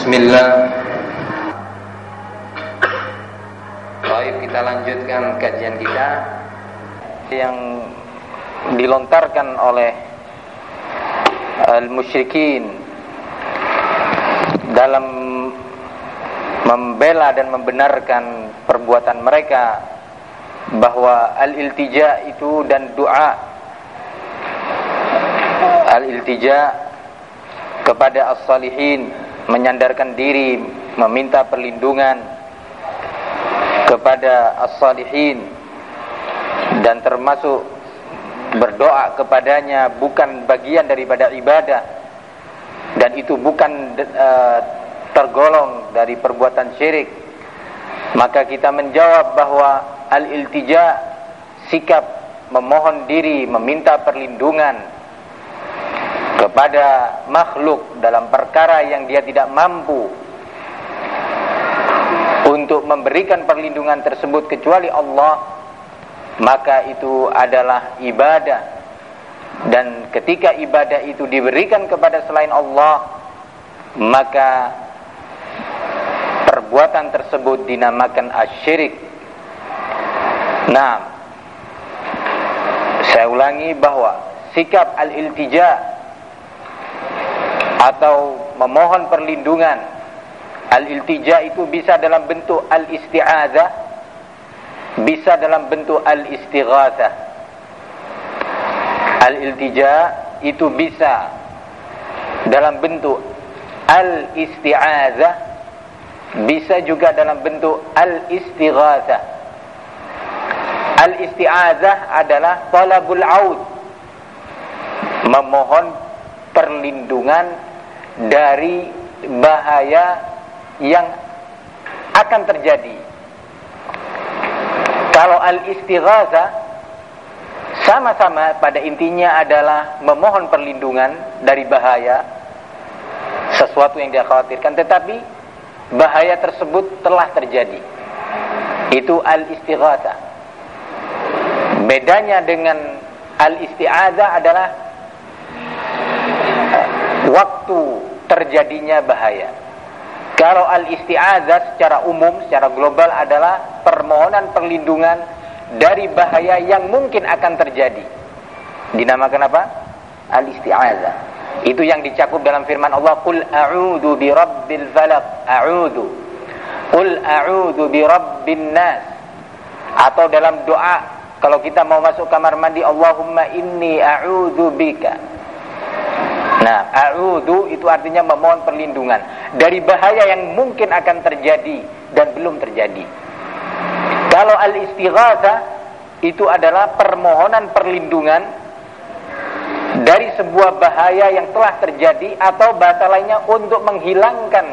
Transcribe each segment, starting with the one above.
Bismillah. Baik, kita lanjutkan kajian kita yang dilontarkan oleh al-musyrikin dalam membela dan membenarkan perbuatan mereka bahwa al-iltija itu dan doa al-iltija kepada as-salihin, menyandarkan diri, meminta perlindungan kepada as-salihin, dan termasuk berdoa kepadanya bukan bagian daripada ibadah, dan itu bukan tergolong dari perbuatan syirik. Maka kita menjawab bahwa al-iltija, sikap memohon diri, meminta perlindungan kepada makhluk dalam perkara yang dia tidak mampu untuk memberikan perlindungan tersebut kecuali Allah, maka itu adalah ibadah. Dan ketika ibadah itu diberikan kepada selain Allah, maka perbuatan tersebut dinamakan asyirik. Nah, saya ulangi bahwa sikap al-iltija atau memohon perlindungan, al-iltija itu bisa dalam bentuk al-isti'adzah, bisa dalam bentuk al-istighatsah. Al-iltija itu bisa dalam bentuk al-isti'adzah, bisa juga dalam bentuk al-istighatsah. Al-isti'adzah adalah talabul aud, memohon perlindungan dari bahaya yang akan terjadi. Kalau al-istighatsah sama-sama pada intinya adalah memohon perlindungan dari bahaya, sesuatu yang dia khawatirkan, tetapi bahaya tersebut telah terjadi. Itu al-istighatsah. Bedanya dengan al-isti'adzah adalah waktu terjadinya bahaya. Kalau al-isti'adzah secara umum, secara global adalah permohonan perlindungan dari bahaya yang mungkin akan terjadi. Dinamakan apa? Al-isti'adzah. Itu yang dicakup dalam firman Allah, qul a'udzu birabbil falaq, a'udzu. Qul a'udzu birabbin nas. Atau dalam doa kalau kita mau masuk kamar mandi, Allahumma inni a'udzu bika. Nah, a'udzu itu artinya memohon perlindungan dari bahaya yang mungkin akan terjadi dan belum terjadi. Kalau al-istighatsah itu adalah permohonan perlindungan dari sebuah bahaya yang telah terjadi, atau bahasa lainnya untuk menghilangkan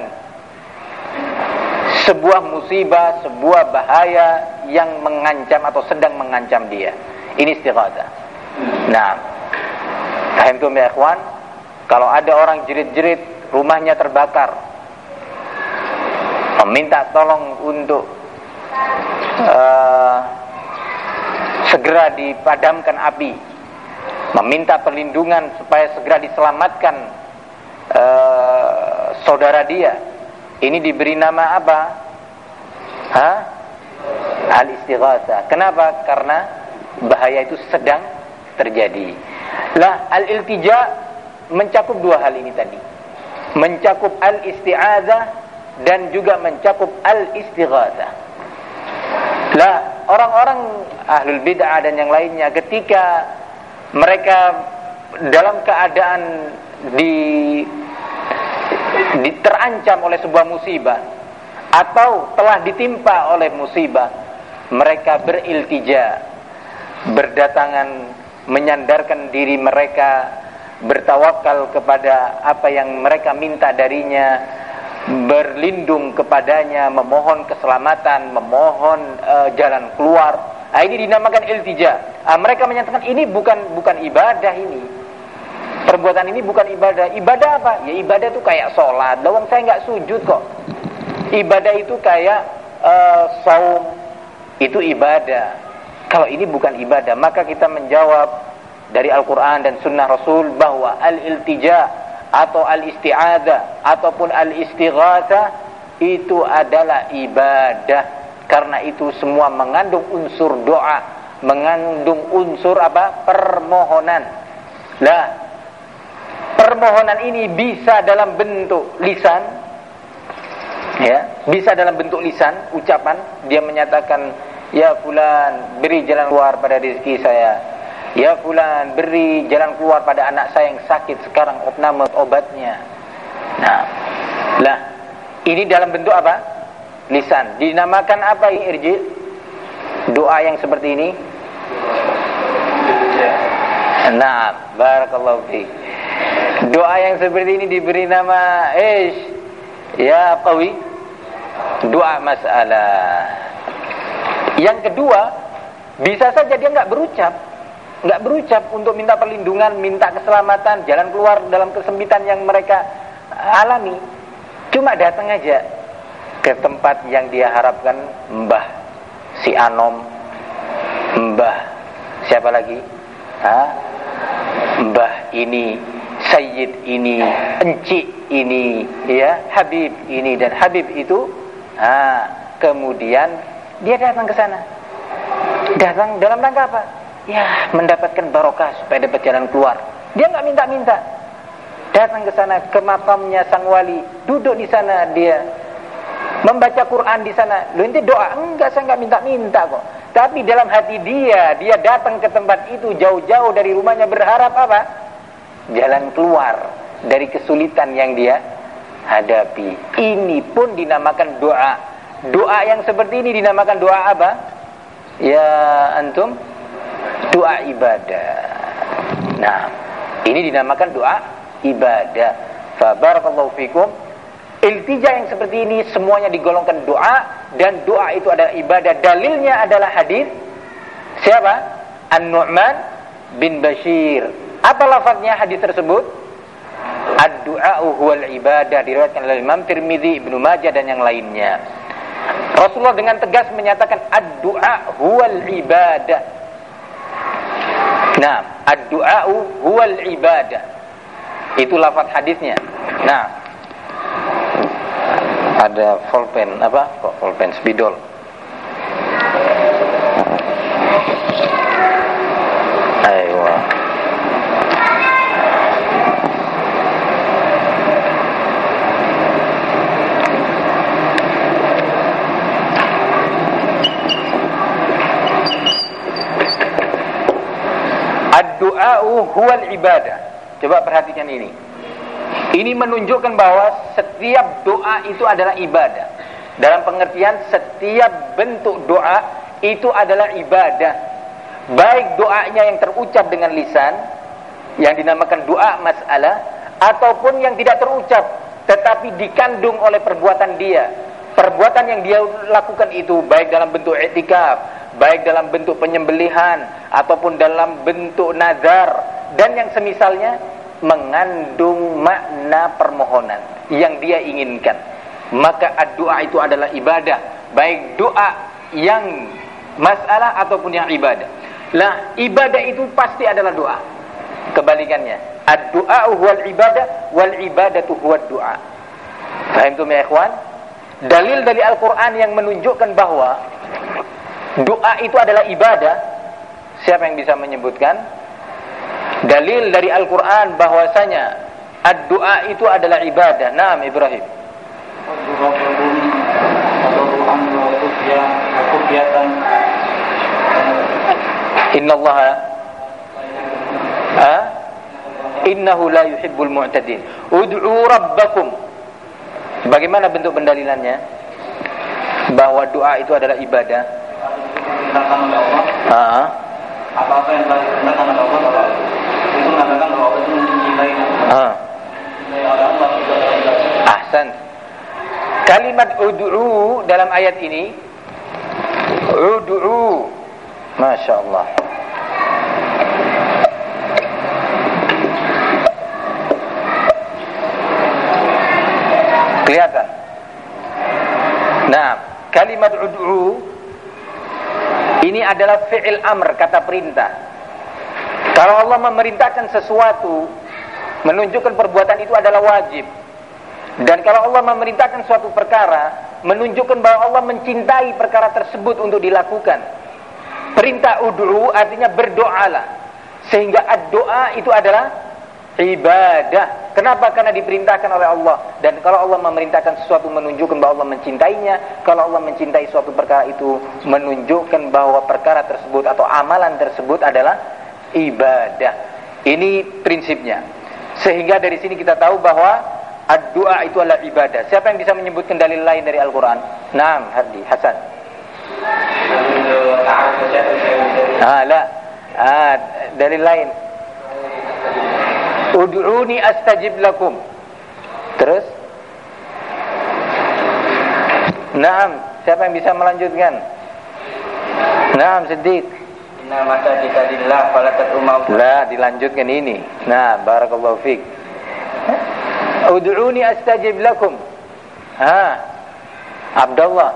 sebuah musibah, sebuah bahaya yang mengancam atau sedang mengancam dia. Ini istighatsah. Nah, fahimtum ya ikhwan? Kalau ada orang jerit-jerit rumahnya terbakar, meminta tolong untuk segera dipadamkan api, meminta perlindungan supaya segera diselamatkan saudara dia, ini diberi nama apa? Al-istighatsah. Kenapa? Karena bahaya itu sedang terjadi. Lah, al-iltija mencakup dua hal ini tadi, mencakup al-isti'adzah dan juga mencakup al-istighatsah. Lah, orang-orang ahlul bid'ah dan yang lainnya, ketika mereka dalam keadaan terancam oleh sebuah musibah atau telah ditimpa oleh musibah, mereka beriltija, berdatangan, menyandarkan diri mereka, bertawakal kepada apa yang mereka minta darinya, berlindung kepadanya, memohon keselamatan, memohon jalan keluar. Ini dinamakan iltija. Mereka menyatakan ini bukan ibadah ini. Perbuatan ini bukan ibadah. Ibadah apa? Ya ibadah itu kayak sholat. Lawang saya nggak sujud kok. Ibadah itu kayak saum. Itu ibadah. Kalau ini bukan ibadah, maka kita menjawab dari Al-Quran dan Sunnah Rasul bahwa al-iltija atau al-isti'adzah ataupun al-istighatsah itu adalah ibadah, karena itu semua mengandung unsur doa, mengandung unsur apa? Permohonan. Lah, permohonan ini bisa dalam bentuk lisan, ya, bisa dalam bentuk lisan, ucapan, dia menyatakan, ya fulan, beri jalan keluar pada rezeki saya. Ya fulan, beri jalan keluar pada anak saya yang sakit sekarang, nama obatnya. Nah, lah, ini dalam bentuk apa? Lisan. Dinamakan apa ini, Irji? Doa yang seperti ini? Nah, barakallahu fiik. Doa yang seperti ini diberi nama ya qawi, doa masalah. Yang kedua, bisa saja dia enggak berucap untuk minta perlindungan, minta keselamatan, jalan keluar dalam kesempitan yang mereka alami. Cuma datang aja ke tempat yang dia harapkan, Mbah si Anom, Mbah siapa lagi? Mbah ini, Sayyid ini, Encik ini, ya, Habib ini dan Habib itu. Kemudian dia datang ke sana. Datang dalam rangka apa? Ya, mendapatkan barokah supaya dapat jalan keluar. Dia enggak minta-minta. Datang ke sana, ke makamnya sang wali, duduk di sana, dia membaca Quran di sana. Loh, ente doa? Enggak, saya enggak minta-minta kok. Tapi dalam hati dia datang ke tempat itu jauh-jauh dari rumahnya berharap apa? Jalan keluar dari kesulitan yang dia hadapi. Ini pun dinamakan doa. Doa yang seperti ini dinamakan doa apa? Ya antum, doa ibadah. Nah, ini dinamakan doa ibadah. Fa barakallahu fikum. Iltija yang seperti ini semuanya digolongkan doa, dan doa itu adalah ibadah. Dalilnya adalah hadis siapa? An-Nu'man bin Bashir. Apa lafaznya hadis tersebut? Ad-du'a huwal ibadah, diriwayatkan oleh Imam Tirmizi, Ibnu Majah dan yang lainnya. Rasulullah dengan tegas menyatakan ad-du'a huwal ibadah. Nah, ad-du'a huwal ibadah. Itu lafaz hadisnya. Nah, ada pulpen apa? Kok pulpen spidol? Ayo. Ad-du'a huwal ibadah. Coba perhatikan ini. Ini menunjukkan bahwa setiap doa itu adalah ibadah. Dalam pengertian setiap bentuk doa itu adalah ibadah. Baik doanya yang terucap dengan lisan, yang dinamakan doa masalah, ataupun yang tidak terucap tetapi dikandung oleh perbuatan dia. Perbuatan yang dia lakukan itu baik dalam bentuk i'tikaf, baik dalam bentuk penyembelihan, ataupun dalam bentuk nazar dan yang semisalnya, mengandung makna permohonan yang dia inginkan. Maka doa itu adalah ibadah, baik doa yang masalah ataupun yang ibadah. Lah, ibadah itu pasti adalah doa. Kebalikannya, ad-du'a huwal ibadah wal ibadatu huwad du'a. Fahimtum ya ikhwan? Dalil dari Al-Qur'an yang menunjukkan bahwa doa itu adalah ibadah. Siapa yang bisa menyebutkan dalil dari Al-Quran bahwasanya ad-du'a itu adalah ibadah? Naam, Ibrahim. Innallaha innahu la yuhibbul mu'tadin. Ud'u rabbakum. Bagaimana bentuk pendalilannya bahwa doa itu adalah ibadah? Apa-apa yang telah diperintahkan oleh Allah itu mengatakan bahwa Allah itu mencintai Allah. Ahsan. Kalimat ud'u dalam ayat ini, ud'u, Masya Allah, kelihatan. Nah, kalimat ud'u ini adalah fi'il amr, kata perintah. Kalau Allah memerintahkan sesuatu, menunjukkan perbuatan itu adalah wajib. Dan kalau Allah memerintahkan suatu perkara, menunjukkan bahwa Allah mencintai perkara tersebut untuk dilakukan. Perintah ud'u artinya berdoalah. Sehingga ad-doa itu adalah ibadah. Kenapa? Karena diperintahkan oleh Allah. Dan kalau Allah memerintahkan sesuatu menunjukkan bahwa Allah mencintainya. Kalau Allah mencintai suatu perkara itu menunjukkan bahwa perkara tersebut atau amalan tersebut adalah ibadah. Ini prinsipnya. Sehingga dari sini kita tahu bahwa ad-doa itu adalah ibadah. Siapa yang bisa menyebutkan dalil lain dari Al-Quran? Naam, Hardi, Hasan. Dalil lain. Ud'uni astajib lakum. Terus? Naam, siapa yang bisa melanjutkan? Naam, Siddiq. Inna masajida lillah fala tad'u ma'ahu. La, dilanjutkan ini. Nah, barakallahu fiik. Ud'uni astajib lakum. Abdullah.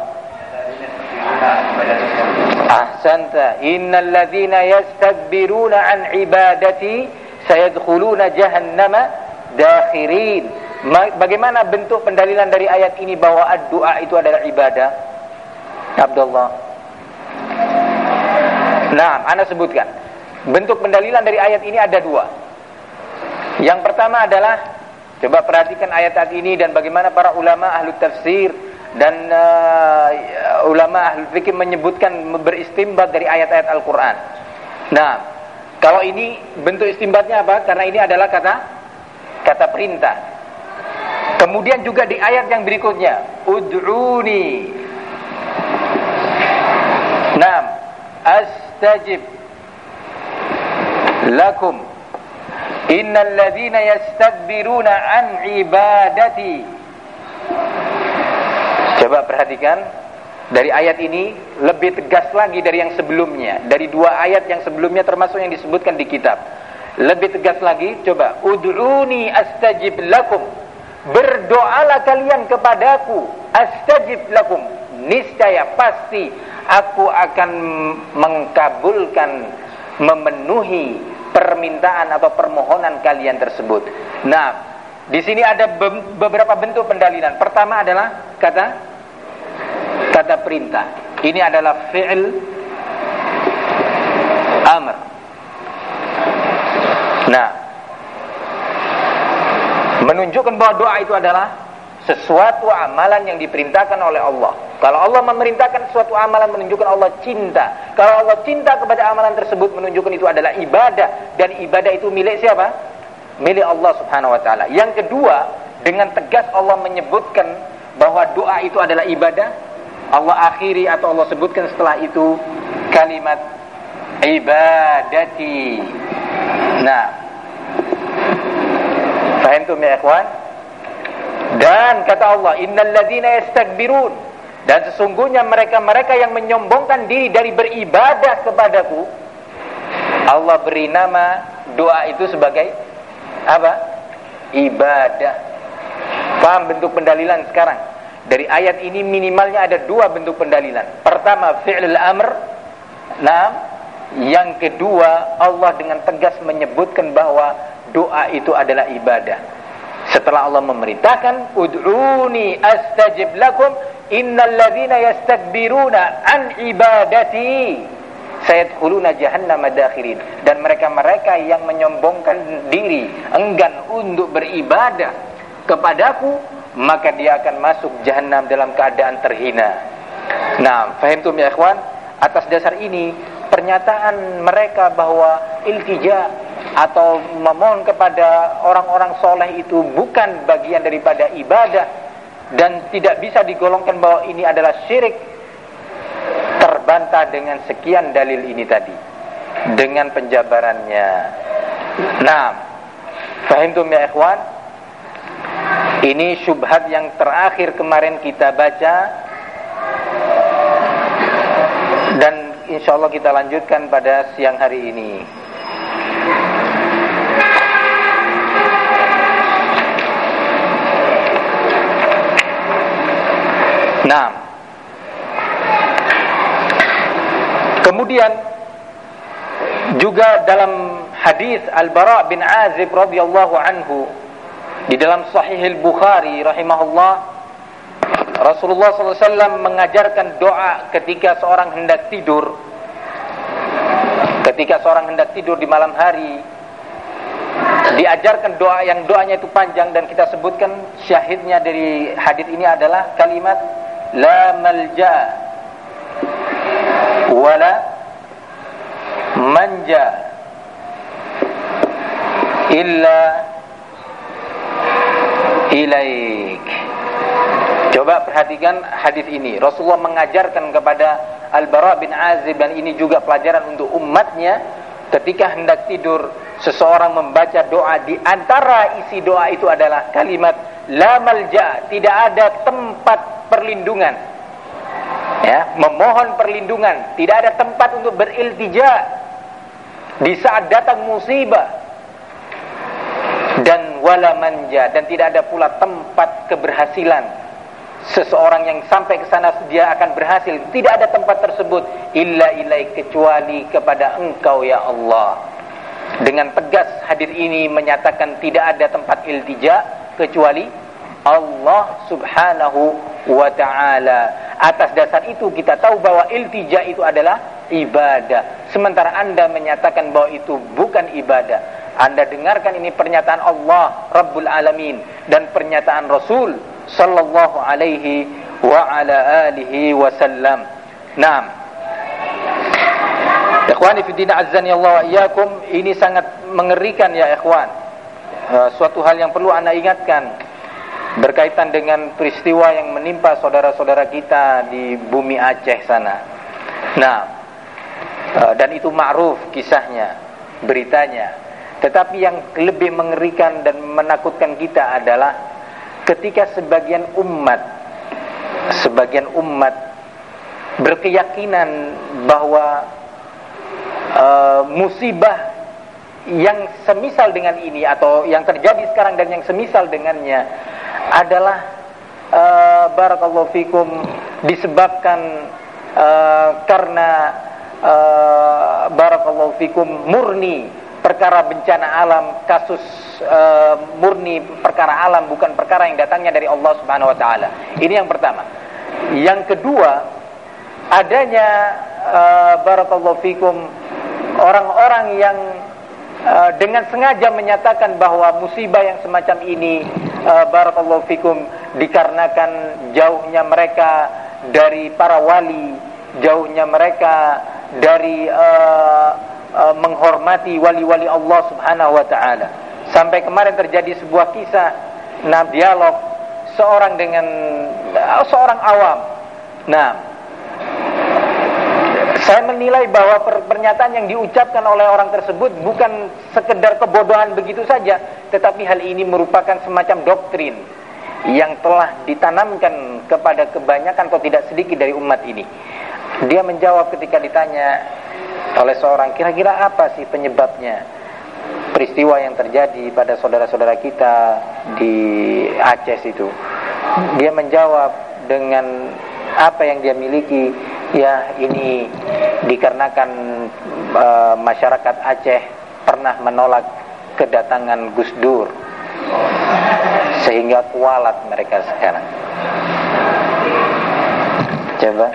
Ahsanta. Innal ladzina yastakbiruna an ibadati sayadkhuluna jahannama dakhirin. Bagaimana bentuk pendalilan dari ayat ini bahwa ad-doa itu adalah ibadah? Abdullah. Nah, ana sebutkan. Bentuk pendalilan dari ayat ini ada dua. Yang pertama adalah, coba perhatikan ayat ini dan bagaimana para ulama ahli tafsir dan ulama ahli fikih menyebutkan, beristimbat dari ayat-ayat Al-Quran. Nah, kalau ini bentuk istimbatnya apa? Karena ini adalah kata perintah. Kemudian juga di ayat yang berikutnya, ud'uni. Naam, astajib lakum. Innal ladzina yastakbiruna an ibadati. Coba perhatikan, dari ayat ini lebih tegas lagi dari yang sebelumnya. Dari dua ayat yang sebelumnya termasuk yang disebutkan di kitab. Lebih tegas lagi, coba. Ud'uni astajib lakum. Berdoalah kalian kepadaku. Astajib lakum. Niscaya pasti aku akan mengkabulkan, memenuhi permintaan atau permohonan kalian tersebut. Nah, di sini ada beberapa bentuk pendalilan. Pertama adalah kata perintah. Ini adalah fi'il amr. Nah, menunjukkan bahwa doa itu adalah sesuatu amalan yang diperintahkan oleh Allah. Kalau Allah memerintahkan suatu amalan, menunjukkan Allah cinta. Kalau Allah cinta kepada amalan tersebut, menunjukkan itu adalah ibadah. Dan ibadah itu milik siapa? Milik Allah subhanahu wa ta'ala. Yang kedua, dengan tegas Allah menyebutkan bahwa doa itu adalah ibadah. Allah akhiri atau Allah sebutkan setelah itu kalimat ibadati. Nah, fahamtum ya ikhwan? Dan kata Allah, innal ladzina yastakbirun, dan sesungguhnya mereka-mereka yang menyombongkan diri dari beribadah kepadaku, Allah beri nama doa itu sebagai apa? Ibadah. Paham bentuk pendalilan sekarang? Dari ayat ini minimalnya ada dua bentuk pendalilan. Pertama, fi'lul amr. Nah, yang kedua, Allah dengan tegas menyebutkan bahwa doa itu adalah ibadah. Setelah Allah memerintahkan, ud'uni astajib lakum, innal ladzina yastakbiruna an ibadati sayadkhuluna jahannama dakhirin. Dan mereka-mereka yang menyombongkan diri, enggan untuk beribadah kepadaku, maka dia akan masuk jahanam dalam keadaan terhina. Nah, fahimtum ya ikhwan? Atas dasar ini, pernyataan mereka bahwa iltija atau memohon kepada orang-orang soleh itu bukan bagian daripada ibadah dan tidak bisa digolongkan bahwa ini adalah syirik, terbantah dengan sekian dalil ini tadi, dengan penjabarannya. Nah, fahimtum ya ikhwan? Ini syubhat yang terakhir kemarin kita baca, dan insyaallah kita lanjutkan pada siang hari ini. Nah, kemudian juga dalam hadis Al-Bara' bin Azib radhiyallahu anhu di dalam Sahih Al-Bukhari rahimahullah, Rasulullah SAW mengajarkan doa ketika seorang hendak tidur. Ketika seorang hendak tidur di malam hari, diajarkan doa yang doanya itu panjang, dan kita sebutkan syahidnya dari hadis ini adalah kalimat la malja wala manja illa ilaik. Coba perhatikan hadis ini. Rasulullah mengajarkan kepada Al-Bara' bin Azib, dan ini juga pelajaran untuk umatnya, ketika hendak tidur seseorang membaca doa, di antara isi doa itu adalah kalimat la malja, tidak ada tempat perlindungan, ya, memohon perlindungan, tidak ada tempat untuk beriltija di saat datang musibah, dan wala manja, dan tidak ada pula tempat keberhasilan. Seseorang yang sampai ke sana dia akan berhasil, tidak ada tempat tersebut illa ilaik, kecuali kepada Engkau ya Allah. Dengan tegas hadis ini menyatakan tidak ada tempat iltija kecuali Allah Subhanahu wa ta'ala. Atas dasar itu kita tahu bahwa iltija itu adalah ibadah, sementara Anda menyatakan bahwa itu bukan ibadah. Anda dengarkan, ini pernyataan Allah Rabbul Alamin dan pernyataan Rasul sallallahu alaihi wa ala alihi wasallam. Naam. Ikhwani fi din azzani Allah wa iyyakum, ini sangat mengerikan ya ikhwan. Suatu hal yang perlu Anda ingatkan berkaitan dengan peristiwa yang menimpa saudara-saudara kita di bumi Aceh sana. Nah, dan itu ma'ruf kisahnya, beritanya. Tetapi yang lebih mengerikan dan menakutkan kita adalah ketika sebagian umat berkeyakinan bahwa musibah yang semisal dengan ini atau yang terjadi sekarang dan yang semisal dengannya adalah barakallahu fikum disebabkan karena barakallahu fikum murni perkara bencana alam, kasus murni perkara alam, bukan perkara yang datangnya dari Allah Subhanahu wa taala. Ini yang pertama. Yang kedua, adanya barakallahu fikum orang-orang yang dengan sengaja menyatakan bahwa musibah yang semacam ini barakallahu fikum dikarenakan jauhnya mereka dari para wali, jauhnya mereka dari menghormati wali-wali Allah Subhanahu wa ta'ala. Sampai kemarin terjadi sebuah kisah dialog seorang dengan seorang awam. Nah, saya menilai bahwa pernyataan yang diucapkan oleh orang tersebut bukan sekedar kebodohan begitu saja, tetapi hal ini merupakan semacam doktrin yang telah ditanamkan kepada kebanyakan atau tidak sedikit dari umat ini. Dia menjawab ketika ditanya oleh seorang, kira-kira apa sih penyebabnya peristiwa yang terjadi pada saudara-saudara kita di Aceh itu? Dia menjawab dengan apa yang dia miliki, ya ini dikarenakan masyarakat Aceh pernah menolak kedatangan Gus Dur sehingga kualat mereka sekarang. Coba,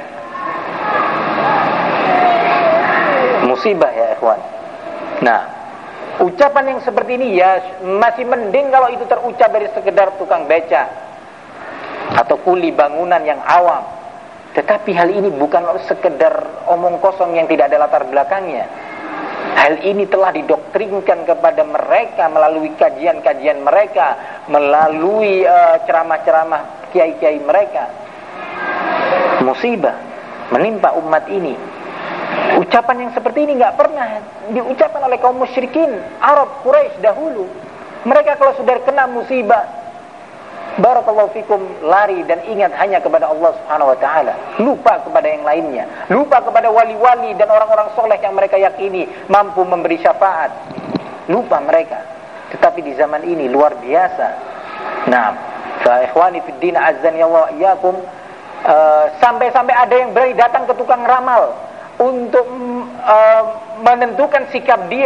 musibah ya ikhwan. Nah, ucapan yang seperti ini ya masih mending kalau itu terucap dari sekedar tukang beca atau kuli bangunan yang awam. Tetapi hal ini bukan sekedar omong kosong yang tidak ada latar belakangnya. Hal ini telah didoktrinkan kepada mereka melalui kajian-kajian mereka, melalui ceramah-ceramah kiai-kiai mereka. Musibah menimpa umat ini. Ucapan yang seperti ini nggak pernah diucapkan oleh kaum musyrikin Arab Quraisy dahulu. Mereka kalau sudah kena musibah, barakallahu fikum, lari dan ingat hanya kepada Allah Subhanahu wa taala, lupa kepada yang lainnya, lupa kepada wali-wali dan orang-orang soleh yang mereka yakini mampu memberi syafaat, lupa mereka. Tetapi di zaman ini luar biasa. Nah, fa ikhwani fid din azzani Allah iyyakum, sampai-sampai ada yang berani datang ke tukang ramal untuk menentukan sikap dia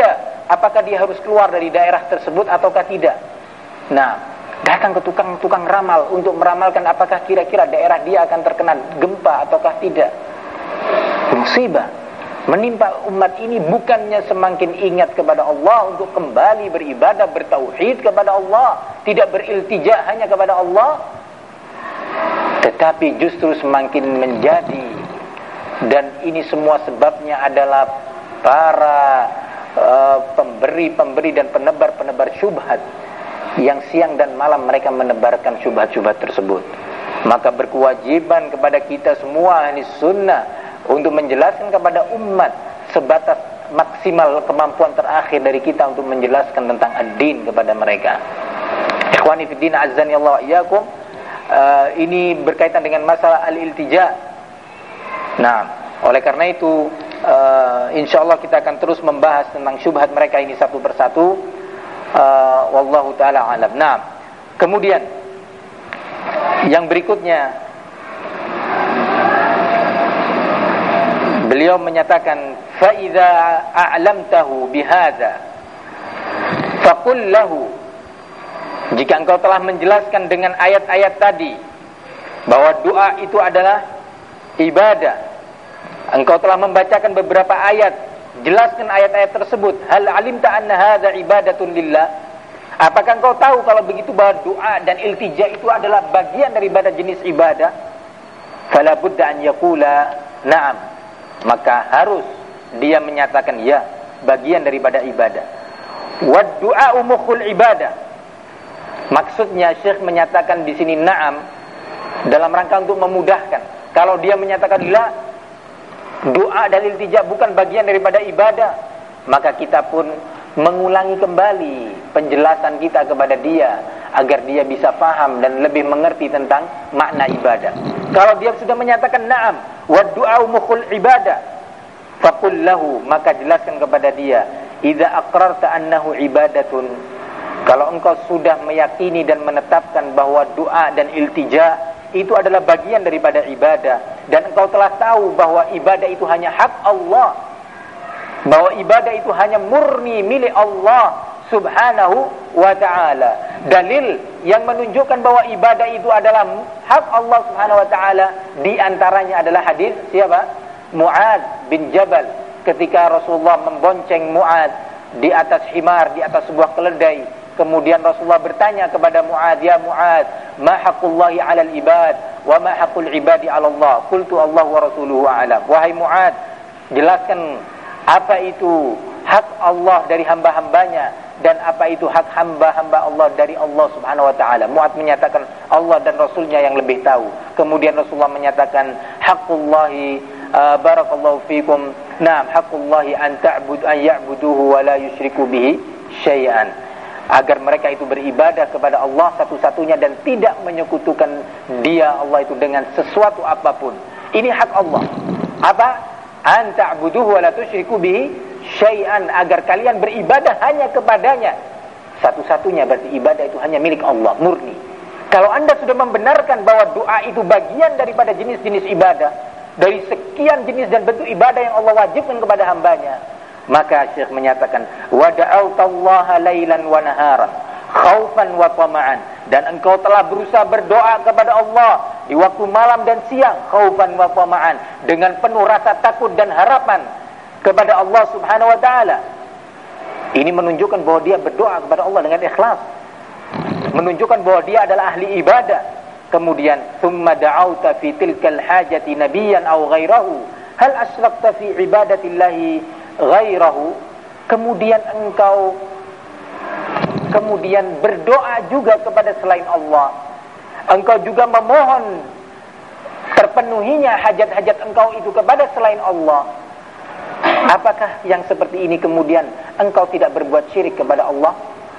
apakah dia harus keluar dari daerah tersebut ataukah tidak. Nah, datang ke tukang ramal untuk meramalkan apakah kira-kira daerah dia akan terkena gempa ataukah tidak. Musibah menimpa umat ini bukannya semakin ingat kepada Allah untuk kembali beribadah, bertauhid kepada Allah, tidak beriltija hanya kepada Allah, tetapi justru semakin menjadi. Dan ini semua sebabnya adalah para pemberi dan penebar syubhat yang siang dan malam mereka menebarkan syubhat-syubhat tersebut. Maka berkewajiban kepada kita semua ahli sunnah untuk menjelaskan kepada umat sebatas maksimal kemampuan terakhir dari kita untuk menjelaskan tentang ad-din kepada mereka. Ikhwani fi din, azzani Allah iyyakum. Ini berkaitan dengan masalah al-iltija. Nah, oleh karena itu insyaallah kita akan terus membahas tentang syubhat mereka ini satu persatu. Wallahu taala alam. Nah, kemudian yang berikutnya beliau menyatakan, fa idza a'lamtahu bihadza faqul lahu, jika engkau telah menjelaskan dengan ayat-ayat tadi bahwa doa itu adalah ibadah, engkau telah membacakan beberapa ayat, jelaskan ayat-ayat tersebut, hal alimta anna hadza ibadatun lillah, apakah engkau tahu kalau begitu bahwa doa dan iltija itu adalah bagian daripada jenis ibadah? Fala budda an yaqula na'am, maka harus dia menyatakan ya, bagian daripada ibadah. Wad du'a mukhul ibadah, maksudnya Syekh menyatakan di sini na'am dalam rangka untuk memudahkan. Kalau dia menyatakan la, doa dan iltija bukan bagian daripada ibadah, maka kita pun mengulangi kembali penjelasan kita kepada dia agar dia bisa paham dan lebih mengerti tentang makna ibadah. Kalau dia sudah menyatakan na'am wa du'a mukhul ibadah, faqul lahu, maka jelaskan kepada dia, idza aqrarta annahu ibadatun, kalau engkau sudah meyakini dan menetapkan bahwa doa dan iltija itu adalah bagian daripada ibadah, dan engkau telah tahu bahwa ibadah itu hanya hak Allah, bahwa ibadah itu hanya murni milik Allah subhanahu wa ta'ala. Dalil yang menunjukkan bahwa ibadah itu adalah hak Allah subhanahu wa ta'ala, di antaranya adalah hadis siapa? Mu'adz bin Jabal, ketika Rasulullah membonceng Mu'adz di atas himar, di atas sebuah keledai. Kemudian Rasulullah bertanya kepada Mu'adz, ya Mu'adz, ma haqqullahi 'alal ibad wa ma haqqul ibadi 'ala Allah? Qultu Allah wa rasuluhu a'lam. Wahai Mu'adz, jelaskan apa itu hak Allah dari hamba-hambanya dan apa itu hak hamba-hamba Allah dari Allah subhanahu wa ta'ala. Mu'adz menyatakan Allah dan Rasulnya yang lebih tahu. Kemudian Rasulullah menyatakan haqqullahi barakallahu fikum, na'am, haqqullahi an ya'buduhu wa la yusyriku bihi syai'an, agar mereka itu beribadah kepada Allah satu-satunya dan tidak menyekutukan dia Allah itu dengan sesuatu apapun. Ini hak Allah. Apa? An ta'buduhu wa la tusyriku bihi syai'an, agar kalian beribadah hanya kepadanya satu-satunya. Berarti ibadah itu hanya milik Allah, murni. Kalau Anda sudah membenarkan bahwa doa itu bagian daripada jenis-jenis ibadah, dari sekian jenis dan bentuk ibadah yang Allah wajibkan kepada hambanya, maka Syekh menyatakan, wa da'awtallaha lailan wa naharan khaufan wa tama'an, dan engkau telah berusaha berdoa kepada Allah di waktu malam dan siang, khaufan wa tama'an, dengan penuh rasa takut dan harapan kepada Allah subhanahu wa ta'ala. Ini menunjukkan bahwa dia berdoa kepada Allah dengan ikhlas, menunjukkan bahwa dia adalah ahli ibadah. Kemudian thumma da'auta fi tilkal hajati nabiyyan aw ghairahu hal asyraqta fi ibadatillahi ghairahu, kemudian engkau berdoa juga kepada selain Allah, engkau juga memohon terpenuhinya hajat-hajat engkau itu kepada selain Allah. Apakah yang seperti ini kemudian engkau tidak berbuat syirik kepada Allah?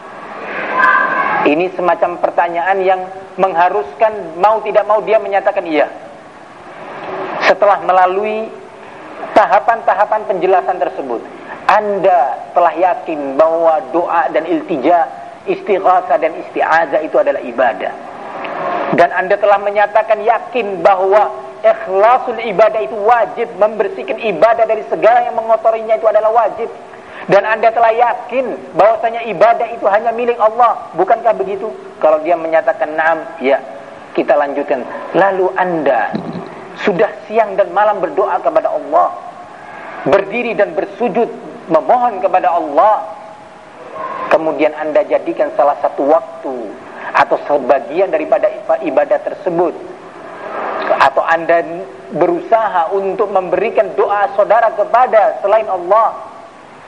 Ini semacam pertanyaan yang mengharuskan mau tidak mau dia menyatakan iya. Setelah melalui tahapan-tahapan penjelasan tersebut, Anda telah yakin bahwa doa dan iltija, istighatsah dan isti'adzah itu adalah ibadah. Dan Anda telah menyatakan yakin bahwa ikhlasul ibadah itu wajib, membersihkan ibadah dari segala yang mengotorinya itu adalah wajib. Dan Anda telah yakin bahwasanya ibadah itu hanya milik Allah. Bukankah begitu? Kalau dia menyatakan na'am, ya, kita lanjutkan. Lalu Anda sudah siang dan malam berdoa kepada Allah, berdiri dan bersujud memohon kepada Allah, kemudian Anda jadikan salah satu waktu atau sebagian daripada ibadah tersebut, atau Anda berusaha untuk memberikan doa saudara kepada selain Allah,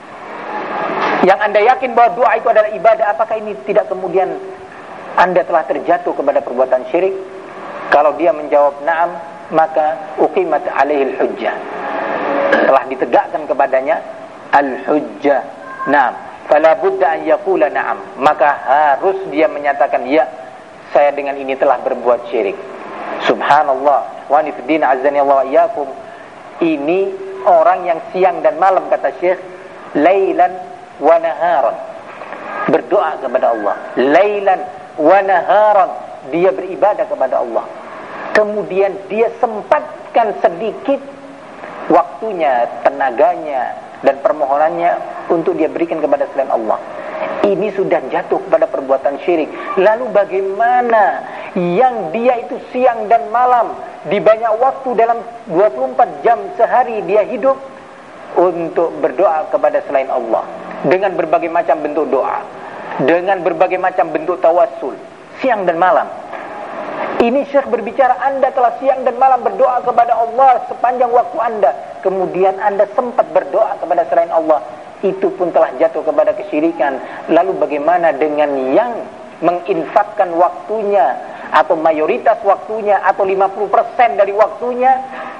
yang Anda yakin bahwa doa itu adalah ibadah, apakah ini tidak kemudian Anda telah terjatuh kepada perbuatan syirik? Kalau dia menjawab na'am, maka uqimat alaihil hujjah, telah ditegakkan kepadanya al-hujjah. Na'am, fala budda an yaqula na'am, maka harus dia menyatakan, ya, saya dengan ini telah berbuat syirik. Subhanallah, wa nifdin azani Allah wa iyyakum. Ini orang yang siang dan malam, kata Syekh, lailan wa naharan, berdoa kepada Allah, lailan wa naharan, dia beribadah kepada Allah. Kemudian dia sempatkan sedikit waktunya, tenaganya, dan permohonannya untuk dia berikan kepada selain Allah. Ini sudah jatuh kepada perbuatan syirik. Lalu bagaimana yang dia itu siang dan malam, di banyak waktu dalam 24 jam sehari dia hidup untuk berdoa kepada selain Allah, dengan berbagai macam bentuk doa, dengan berbagai macam bentuk tawassul, siang dan malam. Ini Syekh berbicara, Anda telah siang dan malam berdoa kepada Allah sepanjang waktu Anda, kemudian Anda sempat berdoa kepada selain Allah, itu pun telah jatuh kepada kesyirikan. Lalu bagaimana dengan yang menginfakkan waktunya, atau mayoritas waktunya, atau 50% dari waktunya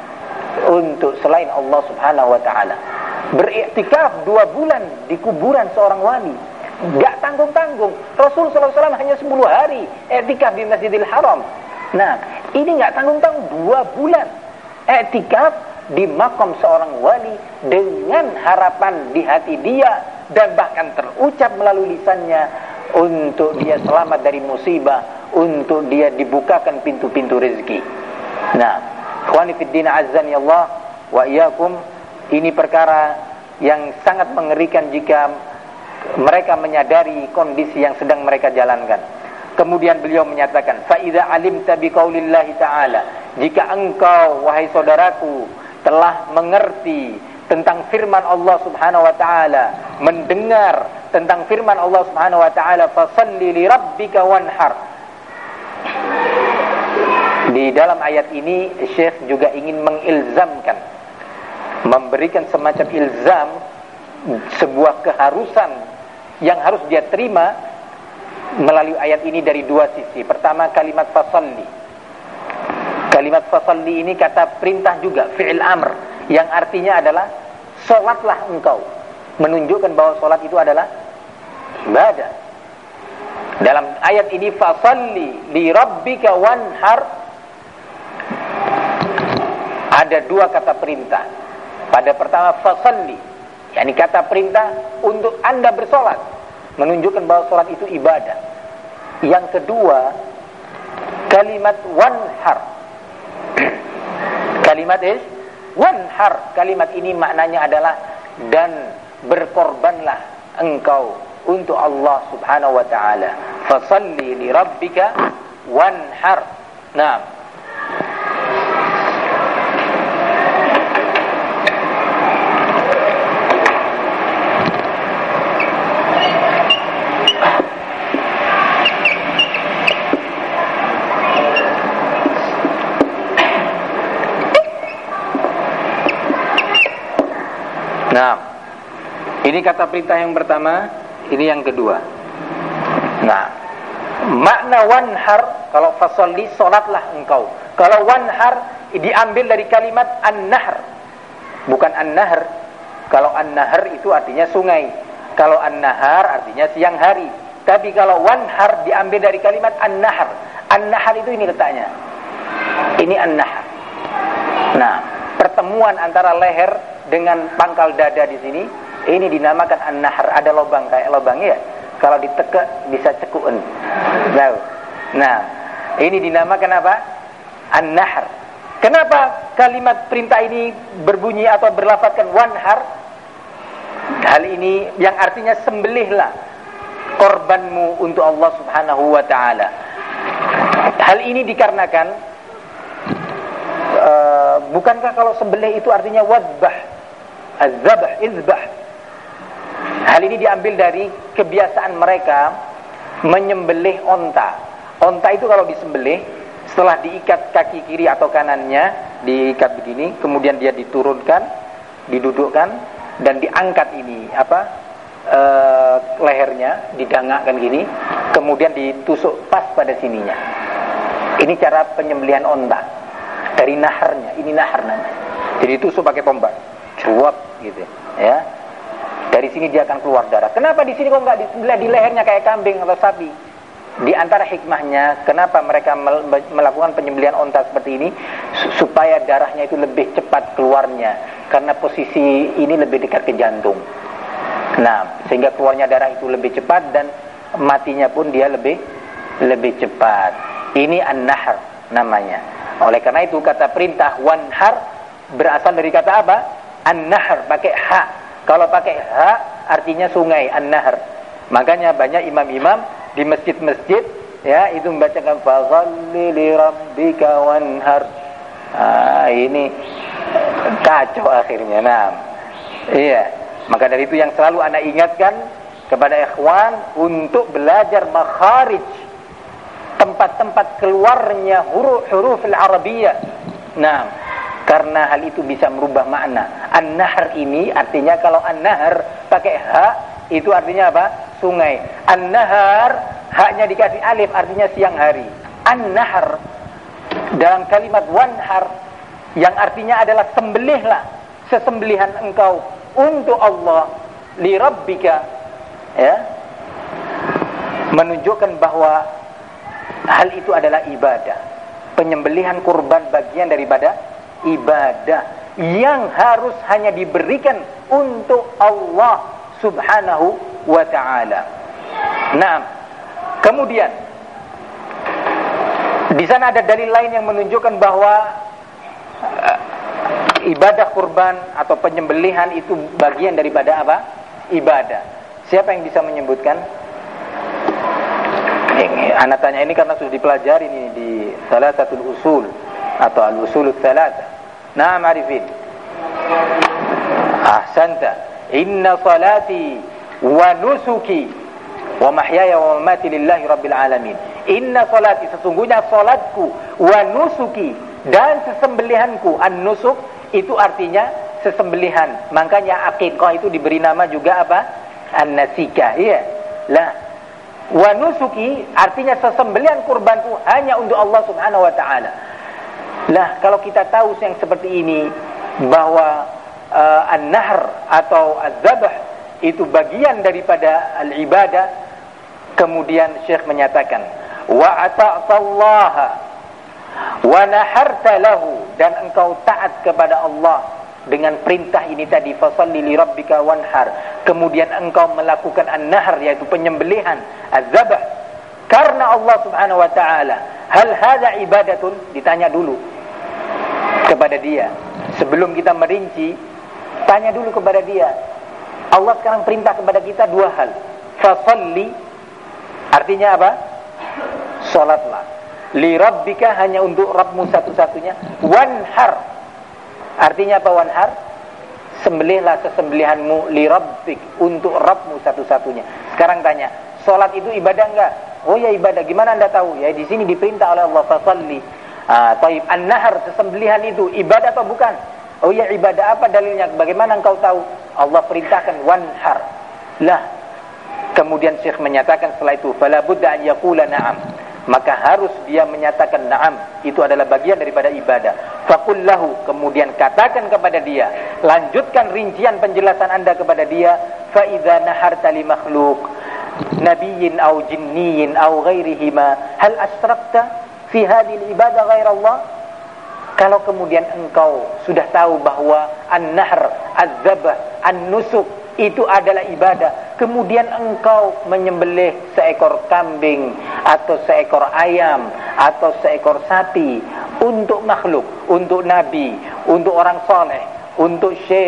untuk selain Allah subhanahu wa ta'ala? Beriktikaf 2 bulan di kuburan seorang wali, gak tanggung-tanggung. Rasul SAW hanya 10 hari iktikaf di Masjidil Haram. Nah, ini gak tanggung-tanggung 2 bulan iktikaf di makam seorang wali, dengan harapan di hati dia, dan bahkan terucap melalui lisannya, untuk dia selamat dari musibah, untuk dia dibukakan pintu-pintu rezeki. Nah, ikhwani fiddin azzani Allah wa iyyakum, ini perkara yang sangat mengerikan jika mereka menyadari kondisi yang sedang mereka jalankan. Kemudian beliau menyatakan, fa idza alimta biqaulillahi ta'ala, jika engkau wahai saudaraku telah mengerti tentang firman Allah subhanahu wa ta'ala, mendengar tentang firman Allah subhanahu wa ta'ala, fasalli li rabbika wanhar. Di dalam ayat ini Syekh juga ingin mengilzamkan, memberikan semacam ilzam, sebuah keharusan yang harus dia terima melalui ayat ini dari 2 sisi. Pertama, kalimat fasalli. Kalimat fasalli ini kata perintah juga, fi'il amr, yang artinya adalah sholatlah engkau, menunjukkan bahwa sholat itu adalah ibadah. Dalam ayat ini fasalli li rabbika wanhar, ada 2 kata perintah. Pada pertama fasalli, yakni kata perintah untuk Anda bersolat, menunjukkan bahwa solat itu ibadah. Yang kedua, kalimat wanhar. Kalimat wanhar, kalimat ini maknanya adalah dan berkorbanlah engkau untuk Allah subhanahu wa ta'ala. Fasalli li rabbika wanhar. Nah, ini kata perintah yang pertama, ini yang kedua. Nah, makna wanhar, kalau fasalli, solatlah engkau. Kalau wanhar diambil dari kalimat an-nahr, bukan an-nahr. Kalau an-nahr itu artinya sungai, kalau an-nahar artinya siang hari. Tapi kalau wanhar diambil dari kalimat an-nahr. An-nahr itu ini letaknya, ini an-nahr. Nah, pertemuan antara leher dengan pangkal dada di sini, ini dinamakan an-nahr. Ada lubang, kayak lubang ya, kalau ditekuk bisa cekuan. Nah, ini dinamakan apa? An-nahr. Kenapa kalimat perintah ini berbunyi atau berlafazkan wanhar? Hal ini yang artinya sembelihlah korbanmu untuk Allah Subhanahu wa ta'ala. Hal ini dikarenakan bukankah kalau sembelih itu artinya wadbah, az-zabh, izbah. Hal ini diambil dari kebiasaan mereka menyembelih onta. Onta itu kalau disembelih, setelah diikat kaki kiri atau kanannya, diikat begini, kemudian dia diturunkan, didudukkan, dan diangkat ini lehernya, didangakkan gini, kemudian ditusuk pas pada sininya. Ini cara penyembelihan onta dari naharnya. Ini nahar namanya. Jadi ditusuk pakai tombak, cuap gitu, ya. Dari sini dia akan keluar darah. Kenapa di sini kok nggak disembelih di lehernya kayak kambing atau sapi? Di antara hikmahnya, kenapa mereka melakukan penyembelihan onta seperti ini? Supaya darahnya itu lebih cepat keluarnya, karena posisi ini lebih dekat ke jantung. Nah, sehingga keluarnya darah itu lebih cepat dan matinya pun dia lebih cepat. Ini an-nahr namanya. Oleh karena itu kata perintah wanhar berasal dari kata apa? An-nahr, pakai ha. Kalau pakai ha artinya sungai, an-nahr. Makanya banyak imam-imam di masjid-masjid ya itu membacakan fadhalli li rabbika wanhar. Ini kacau akhirnya. Nah, iya. Maka dari itu yang selalu anak ingatkan kepada ikhwan untuk belajar makharij, tempat-tempat keluarnya huruf al-Arabiyyah. Nah, karena hal itu bisa merubah makna. An-nahr ini artinya, kalau an-nahr pakai ha itu artinya apa? Sungai. An-nahar haknya dikasih alif artinya siang hari. An-nahr dalam kalimat wanhar yang artinya adalah sembelihlah, sesembelihan engkau untuk Allah, li rabbika, ya, menunjukkan bahwa hal itu adalah ibadah. Penyembelihan kurban bagian daripada ibadah yang harus hanya diberikan untuk Allah Subhanahu wa ta'ala. Nah, kemudian di sana ada dalil lain yang menunjukkan bahwa ibadah kurban atau penyembelihan itu bagian daripada apa? Ibadah. Siapa yang bisa menyebutkan? Anak tanya ini karena sudah dipelajari ini di Salasatul Usul atau Al-Usulut Salasa. Naam arifin. Ahsanta. Inna salati wa nusuki wa mahyaya wa mamati lillahi rabbil alamin. Inna salati, sesungguhnya salatku, wa nusuki, dan sesembelihanku. An-nusuk itu artinya sesembelihan. Makanya akikah itu diberi nama juga apa? An-nasikah. Iya. Lah, wa nusuki artinya sesembelihan kurbanku hanya untuk Allah Subhanahu wa ta'ala. Lah, kalau kita tahu yang seperti ini, bahwa an-nahr atau az-zabh itu bagian daripada al-ibadah, kemudian Syekh menyatakan wa ata'tallaha wa naharta lahu, dan engkau taat kepada Allah dengan perintah ini tadi, fasalli li rabbika wanhar, kemudian engkau melakukan an-nahr yaitu penyembelihan, az-zabh karena Allah Subhanahu wa ta'ala. Hal hadza ibadatun? Ditanya dulu kepada dia. Sebelum kita merinci, tanya dulu kepada dia. Allah sekarang perintah kepada kita dua hal. Fasalli artinya apa? Salatlah. Li rabbika, hanya untuk Rabbmu satu-satunya. Wanhar artinya apa? Wanhar, sembelihlah sesembelihanmu, li rabbik, untuk Rabbmu satu-satunya. Sekarang tanya, salat itu ibadah enggak? Oh ya ibadah. Gimana Anda tahu? Ya di sini diperintah oleh Allah fasalli. Taib, an-nahr, sesembelihan itu ibadah atau bukan? Oh ya ibadah. Apa dalilnya? Bagaimana engkau tahu? Allah perintahkan wanhar. Lah, kemudian Syekh menyatakan setelah itu, fala budda an yaqula na'am, maka harus dia menyatakan na'am, itu adalah bagian daripada ibadah. Faqul lahu, kemudian katakan kepada dia, lanjutkan rincian penjelasan Anda kepada dia, fa idza naharta li makhluq nabiyyin aw jinniyyin aw ghairihima hal asyrakta fi hadhihi ibadah ghairallah. Kalau kemudian engkau sudah tahu bahwa an-nahr, az-zabh, an-nusuk itu adalah ibadah, kemudian engkau menyembelih seekor kambing atau seekor ayam atau seekor sapi untuk makhluk, untuk nabi, untuk orang soleh, untuk syekh,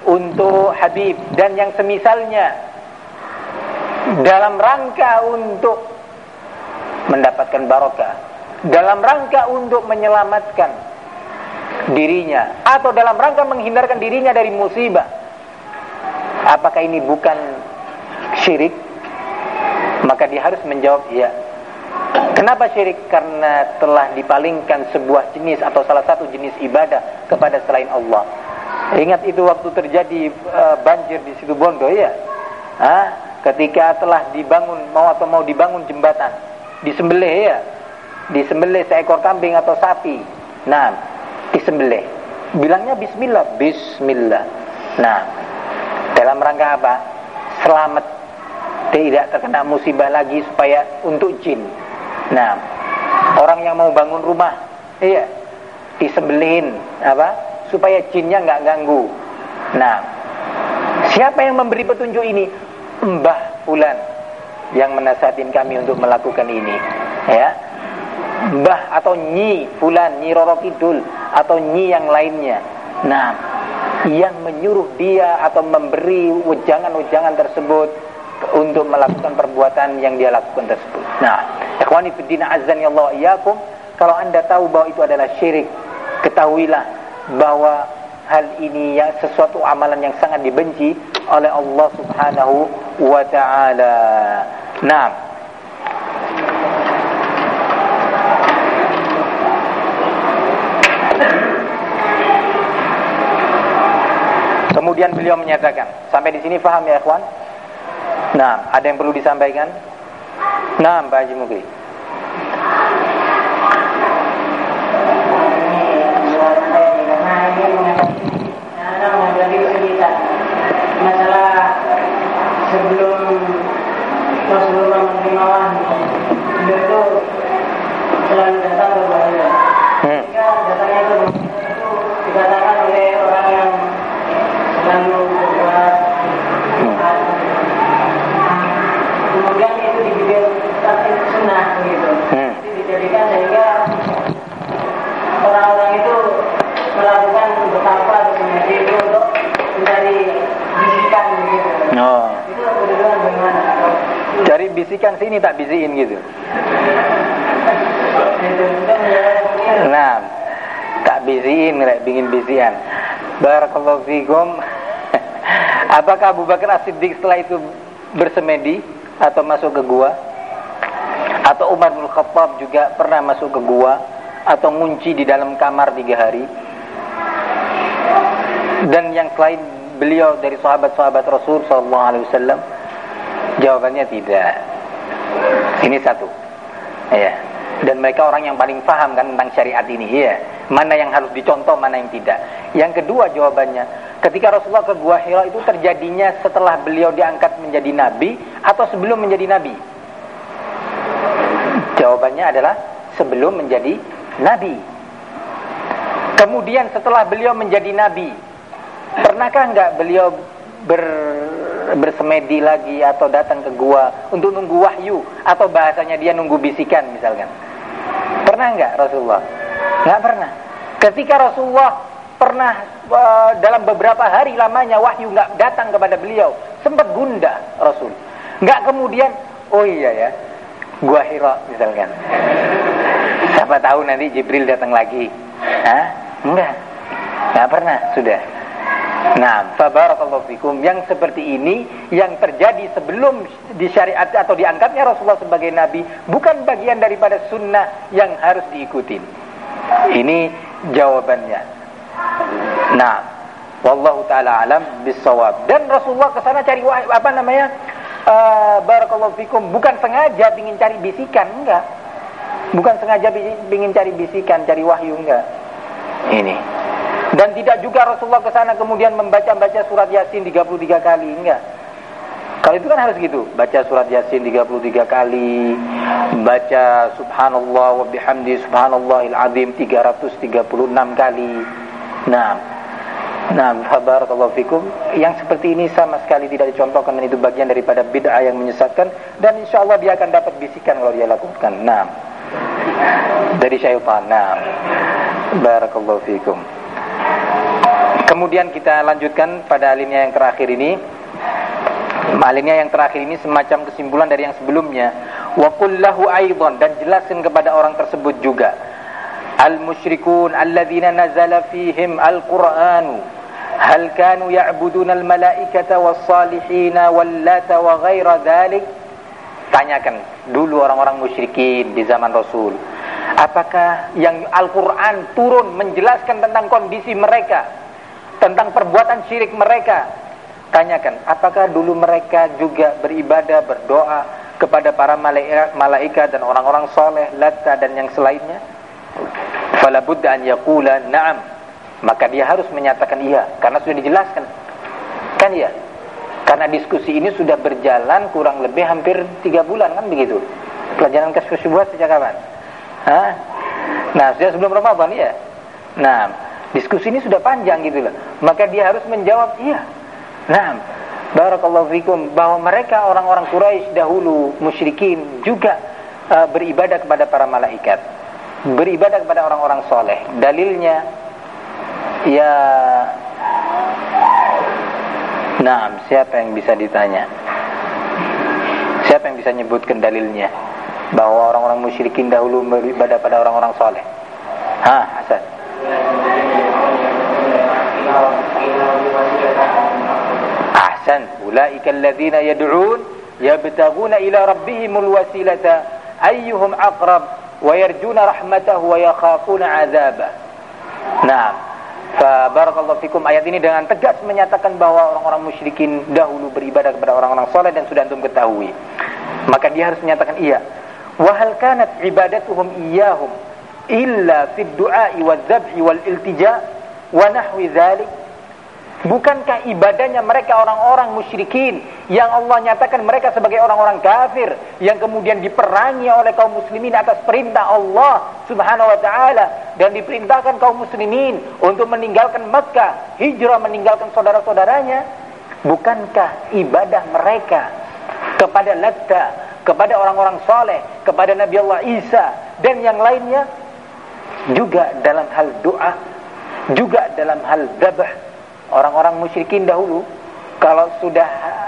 untuk Habib dan yang semisalnya dalam rangka untuk mendapatkan barokah, dalam rangka untuk menyelamatkan dirinya atau dalam rangka menghindarkan dirinya dari musibah, apakah ini bukan syirik? Maka dia harus menjawab ya. Kenapa syirik? Karena telah dipalingkan sebuah jenis atau salah satu jenis ibadah kepada selain Allah. Ingat itu waktu terjadi banjir di situ Bondo ya. Ketika telah dibangun mau dibangun jembatan, disembelih ya. Disembelih seekor kambing atau sapi. Nah, disembelih. Bilangnya bismillah, bismillah. Nah, dalam rangka apa? Selamat, tidak terkena musibah lagi, supaya untuk jin. Nah, orang yang mau bangun rumah, iya, disembelihin apa? Supaya jinnya nggak ganggu. Nah, siapa yang memberi petunjuk ini? Mbah Fulan yang menasihatin kami untuk melakukan ini, ya. Mbah atau Nyi Fulan, Nyi Roro Kidul atau Nyi yang lainnya. Nah, yang menyuruh dia atau memberi wejangan-wejangan tersebut untuk melakukan perbuatan yang dia lakukan tersebut. Nah, ikhwani fiddin azzani Allah iyyakum, kalau Anda tahu bahwa itu adalah syirik, ketahuilah bahwa hal ini ya sesuatu amalan yang sangat dibenci oleh Allah Subhanahu wa taala. Nah, kemudian beliau menyatakan, sampai di sini paham ya ikhwan? Nah, ada yang perlu disampaikan? Nah, Pak Haji Mukri. Masalah sebelum Rasulullah menerima wahyu, beliau itu selalu datang ke bahaya. Jika datangnya ke bahaya itu dikatakan oleh orang yang selalu berbuat kemudian itu dibikin taktik sunnah begitu. Itu dijadikan sehingga orang-orang itu melakukan betapa sebenarnya itu untuk mencari bisikan begitu. Itu kebetulan bagaimana? Cari bisikan sini tak bisikin gitu. Nah, tak bisikin, bikin bisikan. Barakallahu fikum. Apakah Abu Bakar As-Siddiq setelah itu bersemedi atau masuk ke gua? Atau Umar bin Khattab juga pernah masuk ke gua atau ngunci di dalam kamar 3 hari? Dan yang selain beliau dari sahabat-sahabat Rasul sallallahu alaihi wasallam? Jawabannya tidak. Ini satu. Ya. Dan mereka orang yang paling paham kan tentang syariat ini, ya. Mana yang harus dicontoh, mana yang tidak. Yang kedua jawabannya, ketika Rasulullah ke Gua Hira itu terjadinya setelah beliau diangkat menjadi nabi atau sebelum menjadi nabi? Jawabannya adalah sebelum menjadi nabi. Kemudian setelah beliau menjadi nabi, pernahkah enggak beliau bersemedi lagi atau datang ke gua untuk nunggu wahyu, atau bahasanya dia nunggu bisikan misalkan? Pernah enggak Rasulullah? Enggak pernah. Ketika Rasulullah pernah dalam beberapa hari lamanya wahyu enggak datang kepada beliau, sempat gundah Rasul. Enggak kemudian, oh iya ya, Gua Hira misalkan, siapa tahu nanti Jibril datang lagi. Enggak pernah, sudah. Nah, fabarakallahu fikum, yang seperti ini yang terjadi sebelum disyariat atau diangkatnya Rasulullah sebagai nabi bukan bagian daripada sunnah yang harus diikuti. Ini jawabannya. Nah, wallahu taala alam bisawab. Dan Rasulullah ke sana cari barakallahu fikum, bukan sengaja ingin cari bisikan, enggak. Bukan sengaja ingin cari bisikan, cari wahyu, enggak. Ini. Dan tidak juga Rasulullah ke sana kemudian membaca surat Yasin 33 kali, enggak. Kalau itu kan harus gitu, baca surat Yasin 33 kali, baca subhanallah wa bihamdi subhanallahil azim 336 kali. Nah, barakallahu fikum, yang seperti ini sama sekali tidak dicontohkan, dan itu bagian daripada bid'ah yang menyesatkan, dan insyaallah dia akan dapat bisikan kalau dia lakukan. Nah, dari syaitan. Nah, barakallahu fikum. Kemudian kita lanjutkan pada alinea yang terakhir ini. Alinea yang terakhir ini semacam kesimpulan dari yang sebelumnya. Wa qul lahu aidan, dan jelaskan kepada orang tersebut juga. Al-musyrikun alladzina nazala fihim al-Qur'anu hal kanu ya'buduna al-malaikata was-salihina wal-lata wa ghaira dzalik. Tanyakan dulu orang-orang musyrikin di zaman Rasul, apakah yang Al-Quran turun menjelaskan tentang kondisi mereka, tentang perbuatan syirik mereka? Tanyakan, apakah dulu mereka juga beribadah, berdoa kepada para malaikat dan orang-orang soleh, Lata dan yang selainnya? Fala budda an yaqula na'am. Maka dia harus menyatakan iya, karena sudah dijelaskan. Kan ya? Karena diskusi ini sudah berjalan kurang lebih hampir 3 bulan, kan begitu? Pelajaran Kasyfus Syubhat sejak kapan? Hah? Nah, sudah sebelum Ramadan ya. Nah, diskusi ini sudah panjang gitu loh. Maka dia harus menjawab iya. Nah, barakallahu fikum, bahwa mereka orang-orang Quraisy dahulu musyrikin juga beribadah kepada para malaikat, beribadah kepada orang-orang soleh. Dalilnya ya, nah, siapa yang bisa ditanya? Siapa yang bisa nyebutkan dalilnya bahwa orang-orang musyrikin dahulu beribadah pada orang-orang soleh? Hasan. Ahsan. Ulaika alladzina yad'un yabtaghuna ila rabbihimul wasilata ayyuhum aqrab wa yarjuna rahmatahu wa yakhafuna 'adzabah. Nah, barakallahu fikum, ayat ini dengan tegas menyatakan bahwa orang-orang musyrikin dahulu beribadah kepada orang-orang soleh dan sudah antum ketahui. Maka dia harus menyatakan iya. Wa hal kanat ibadatuhum iyyahum illa fid du'a'i waz-zab'i wal iltija' wa nahwi dzalik? Bukankah ibadahnya mereka orang-orang musyrikin yang Allah nyatakan mereka sebagai orang-orang kafir yang kemudian diperangi oleh kaum muslimin atas perintah Allah Subhanahu wa ta'ala, dan diperintahkan kaum muslimin untuk meninggalkan Makkah, hijrah meninggalkan saudara-saudaranya? Bukankah ibadah mereka kepada Latta, kepada orang-orang soleh, kepada Nabi Allah Isa dan yang lainnya, juga dalam hal doa, juga dalam hal dzabh? Orang-orang musyrikin dahulu kalau sudah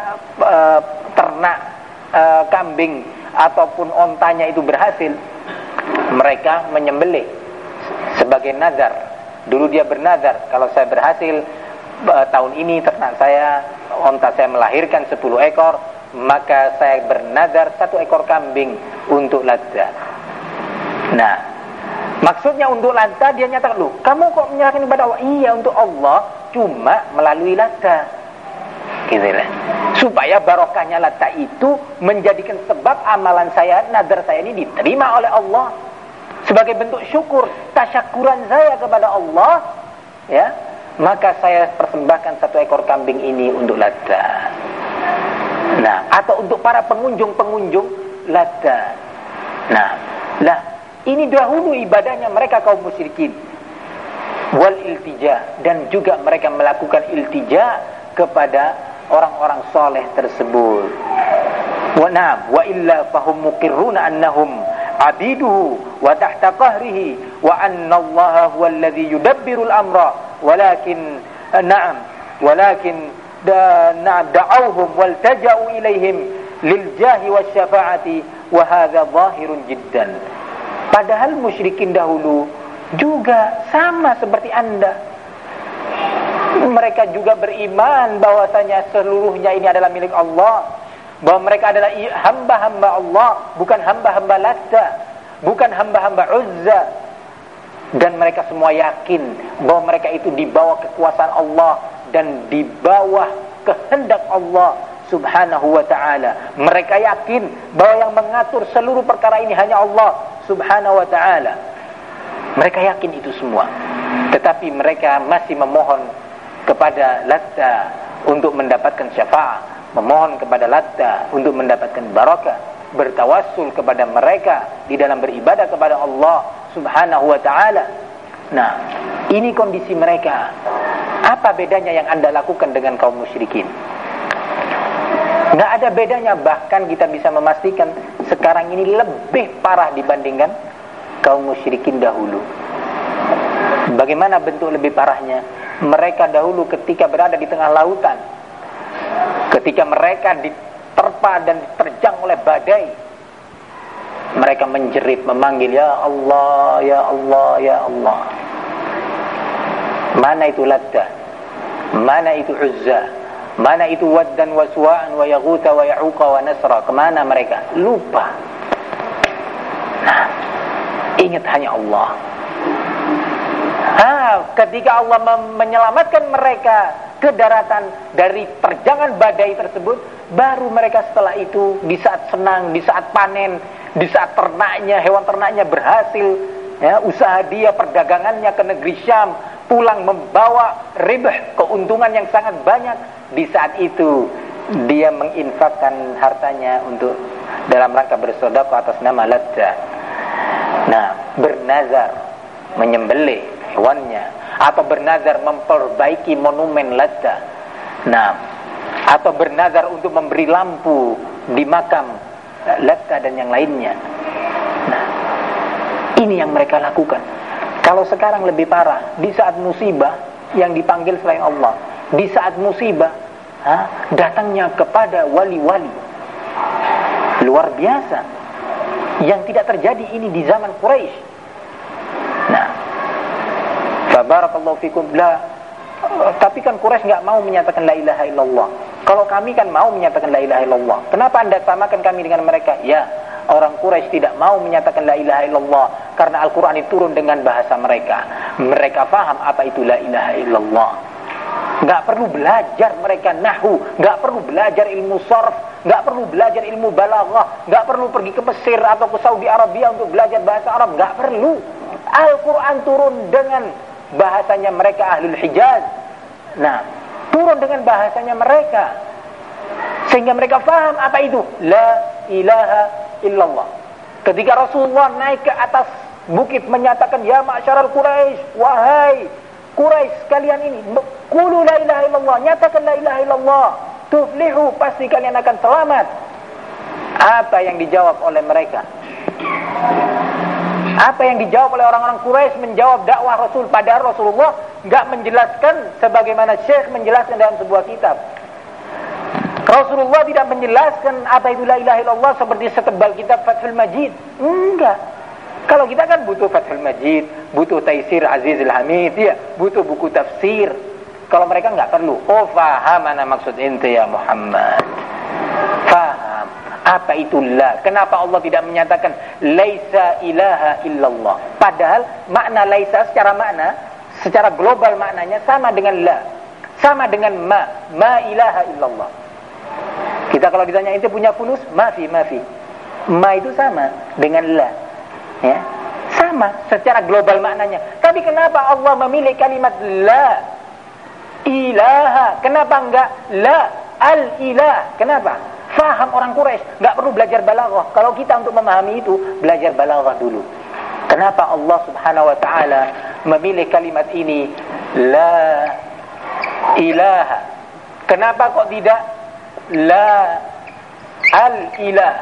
ternak kambing ataupun ontanya itu berhasil, mereka menyembelih sebagai nazar. Dulu dia bernazar, kalau saya berhasil tahun ini ternak saya, onta saya melahirkan 10 ekor, maka saya bernazar 1 ekor kambing untuk Latta. Nah, maksudnya untuk Latta dia nyatakan, loh, kamu kok menyerahkan kepada Allah? Iya, untuk Allah, cuma melalui Latta, gitu lah. Supaya barokahnya Latta itu menjadikan sebab amalan saya, nazar saya ini diterima oleh Allah sebagai bentuk syukur, tasyakuran saya kepada Allah, ya. Maka saya persembahkan 1 ekor kambing ini untuk Latta. Nah, atau untuk para pengunjung-pengunjung Latta. Nah, lah, ini dahulu ibadahnya mereka kaum musyrikin. Wal iltija, dan juga mereka melakukan iltija kepada orang-orang soleh tersebut. Wa na'am wa illa fahum muqirruna annahum abiduhu wa tahta qahrihi wa anna Allah huwa alladhi yudabbirul amra walakin da'awhum waltaja'u ilaihim lil jahi wasyafa'ati wa hadha zahirun jiddan. Padahal musyrikin dahulu juga sama seperti Anda. Mereka juga beriman bahwasanya seluruhnya ini adalah milik Allah, bahwa mereka adalah hamba-hamba Allah, bukan hamba-hamba Latta, bukan hamba-hamba Uzza. Dan mereka semua yakin bahwa mereka itu di bawah kekuasaan Allah dan di bawah kehendak Allah Subhanahu wa ta'ala. Mereka yakin bahwa yang mengatur seluruh perkara ini hanya Allah Subhanahu wa ta'ala. Mereka yakin itu semua. Tetapi mereka masih memohon kepada Latta untuk mendapatkan syafaat, memohon kepada Latta untuk mendapatkan barakah, bertawassul kepada mereka di dalam beribadah kepada Allah Subhanahu wa ta'ala. Nah, ini kondisi mereka. Apa bedanya yang Anda lakukan dengan kaum musyrikin? Nggak ada bedanya, bahkan kita bisa memastikan sekarang ini lebih parah dibandingkan kaum musyrikin dahulu. Bagaimana bentuk lebih parahnya? mereka dahulu ketika berada di tengah lautan, ketika mereka diterpa dan diterjang oleh badai, mereka menjerit, memanggil, ya Allah, ya Allah, ya Allah. Mana itu Laddah, mana itu Uzza, mana itu Waddan wa Suwa'an wa Yaghutha wa Ya'uqa wa Nasra. Kemana mereka? Lupa. Nah, ingat hanya Allah. Ketika Allah menyelamatkan mereka ke daratan dari terjangan badai tersebut, baru mereka setelah itu di saat senang, di saat panen, di saat ternaknya, hewan ternaknya berhasil, ya, usaha dia perdagangannya ke negeri Syam, pulang membawa ribah, keuntungan yang sangat banyak. Di saat itu dia menginfakkan hartanya untuk dalam rangka bersedekah atas nama Laddah. Nah, bernazar menyembelih hewannya, atau bernazar memperbaiki monumen Laddah. Nah, atau bernazar untuk memberi lampu di makam Laddah dan yang lainnya. Nah, ini yang mereka lakukan. Kalau sekarang lebih parah, di saat musibah yang dipanggil selain Allah, di saat musibah datangnya kepada wali-wali, luar biasa, yang tidak terjadi ini di zaman Quraisy. Nah, Barakallahu fikum. Tapi kan Quraisy nggak mau menyatakan la ilaha illallah. Kalau kami kan mau menyatakan la ilaha illallah. Kenapa Anda samakan kami dengan mereka? Ya, orang Quraisy tidak mau menyatakan la ilaha illallah karena Al-Qur'an itu turun dengan bahasa mereka. Mereka faham apa itu la ilaha illallah. Nggak perlu belajar mereka nahwu, nggak perlu belajar ilmu sharf, nggak perlu belajar ilmu balaghah, nggak perlu pergi ke Mesir atau ke Saudi Arabia untuk belajar bahasa Arab. Nggak perlu. Al-Qur'an turun dengan bahasanya mereka Ahlul Hijaz. Nah, turun dengan bahasanya mereka, sehingga mereka faham apa itu la ilaha illallah. Ketika Rasulullah naik ke atas bukit menyatakan, ya ma'syaral Quraisy, wahai Quraisy kalian ini, qulu la ilaha illallah, nyatakan la ilaha illallah, tuflihu, pasti kalian akan selamat. Apa yang dijawab oleh mereka? Apa yang dijawab oleh orang-orang Quraisy menjawab dakwah Rasul, padahal Rasulullah enggak menjelaskan sebagaimana Syekh menjelaskan dalam sebuah kitab. Rasulullah tidak menjelaskan apa itu la ilaha illallah seperti setebal kitab Fathul Majid. Enggak. Kalau kita kan butuh Fathul Majid, butuh Taisir Azizul Hamid, ya, butuh buku tafsir. Kalau mereka enggak perlu. Oh, faham mana maksud ente ya Muhammad. Faham. Apa itu la? Kenapa Allah tidak menyatakan laisa ilaha illallah? Padahal makna laisa secara makna, secara global maknanya sama dengan la, sama dengan ma ilaha illallah. Kita kalau ditanya itu punya fulus, mafi. Ma itu sama dengan la, ya, sama secara global maknanya. Tapi kenapa Allah memilih kalimat la ilaha? Kenapa enggak la al ilah? Kenapa? Faham orang Quraisy, enggak perlu belajar balaghah. Kalau kita untuk memahami itu, belajar balaghah dulu. Kenapa Allah Subhanahu wa taala memilih kalimat ini la ilaha? Kenapa kok tidak la al ilah?